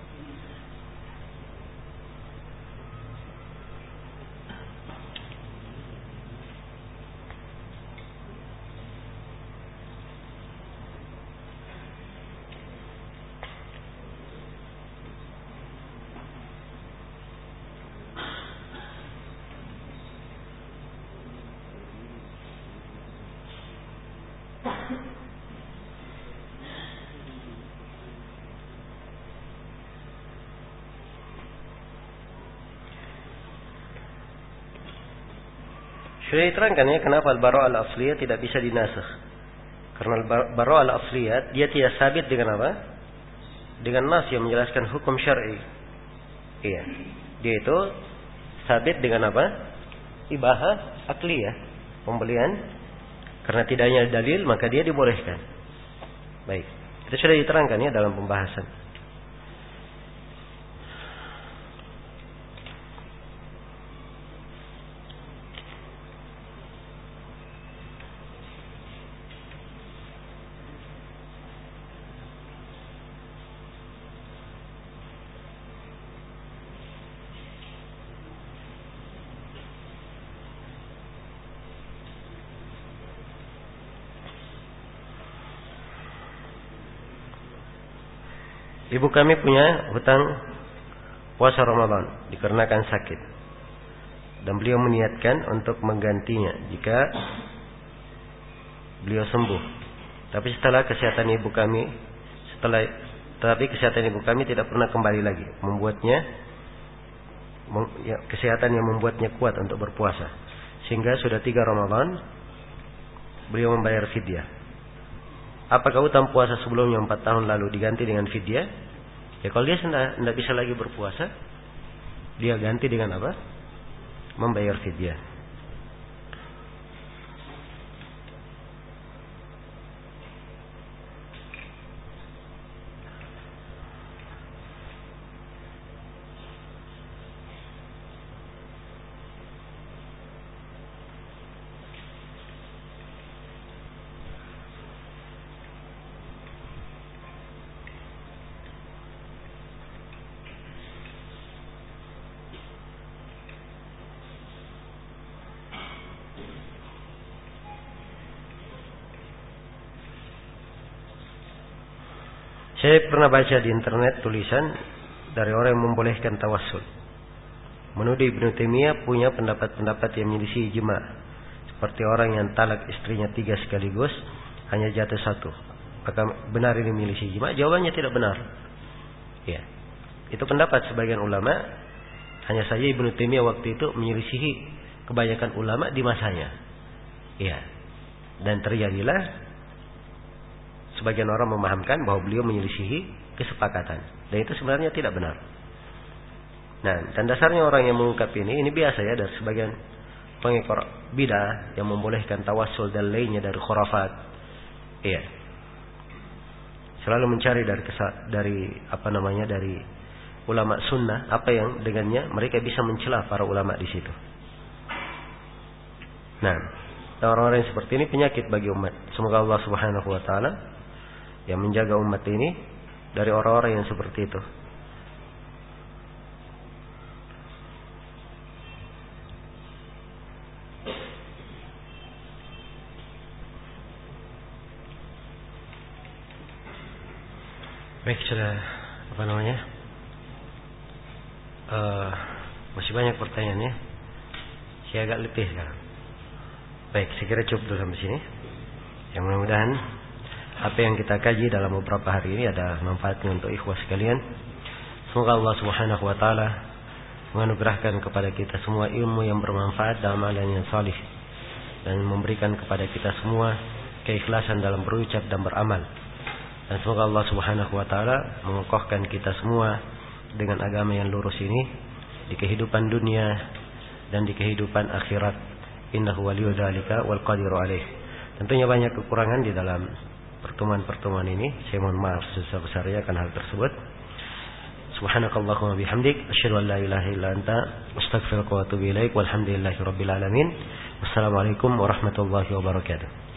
Sudah diterangkan ya kenapa al-bara' al-asliyah tidak bisa dinasakh. Karena al-bara' al-asliyah dia tidak sabit dengan apa? Dengan nas yang menjelaskan hukum syar'i. Iya. Dia itu sabit dengan apa? Ibahah akliyah, pembelian. Karena tidak hanya dalil maka dia dibolehkan. Baik. Itu sudah diterangkan ya dalam pembahasan. ibu kami punya hutang puasa Ramadan dikarenakan sakit, dan beliau meniatkan untuk menggantinya jika beliau sembuh. Tapi setelah kesehatan ibu kami, setelah tetapi kesehatan ibu kami tidak pernah kembali lagi, membuatnya ya, kesehatan yang membuatnya kuat untuk berpuasa, sehingga sudah tiga Ramadan beliau membayar fidyah. Apakah hutang puasa sebelumnya empat tahun lalu diganti dengan fidyah? Ya kalau dia tidak bisa lagi berpuasa, dia ganti dengan apa? Membayar fidyah. Saya pernah baca di internet tulisan dari orang yang membolehkan tawassul, menuduh Ibnu Taimiyah punya pendapat-pendapat yang menyelisih ijma', seperti orang yang talak istrinya tiga sekaligus hanya jatuh satu. Maka benar ini menyelisih ijma'? Jawabannya tidak benar. Ya, itu pendapat sebagian ulama. Hanya saja Ibnu Taimiyah waktu itu menyelisihi kebanyakan ulama di masanya. Ya, dan terjadilah sebagian orang memahamkan bahwa beliau menyelisihi kesepakatan, dan itu sebenarnya tidak benar. Nah, dan dasarnya orang yang mengungkap ini, ini biasa ya dari sebagian pengikut bidah yang membolehkan tawassul dan lainnya dari khurafat. Iya. Selalu mencari dari kesa, dari apa namanya dari ulama sunnah apa yang dengannya mereka bisa mencela para ulama di situ. Nah, orang-orang yang seperti ini penyakit bagi umat. Semoga Allah Subhanahu wa taala yang menjaga umat ini dari orang-orang yang seperti itu. Baik, sudah apa namanya? Uh, masih banyak pertanyaannya. Saya agak letih sekarang. Baik, saya kira cukup dulu sampai sini. Yang mudah-mudahan apa yang kita kaji dalam beberapa hari ini ada manfaatnya untuk ikhwah sekalian. Semoga Allah Subhanahu wa taala menganugerahkan kepada kita semua ilmu yang bermanfaat dalam amalan yang salih, dan memberikan kepada kita semua keikhlasan dalam berucap dan beramal. Dan semoga Allah Subhanahu wa taala mengokohkan kita semua dengan agama yang lurus ini di kehidupan dunia dan di kehidupan akhirat. Innahu waliyyu dzalika wal qadiru alaih. Tentunya banyak kekurangan di dalam pertemuan-pertemuan ini. Saya mohon maaf sebesar-besarnya akan hal tersebut. Subhanakallahumma bihamdik asyhadu an la ilaha illa anta astaghfiruka wa atubu ilaik. Walhamdulillahirabbil alamin. Wassalamualaikum warahmatullahi wabarakatuh.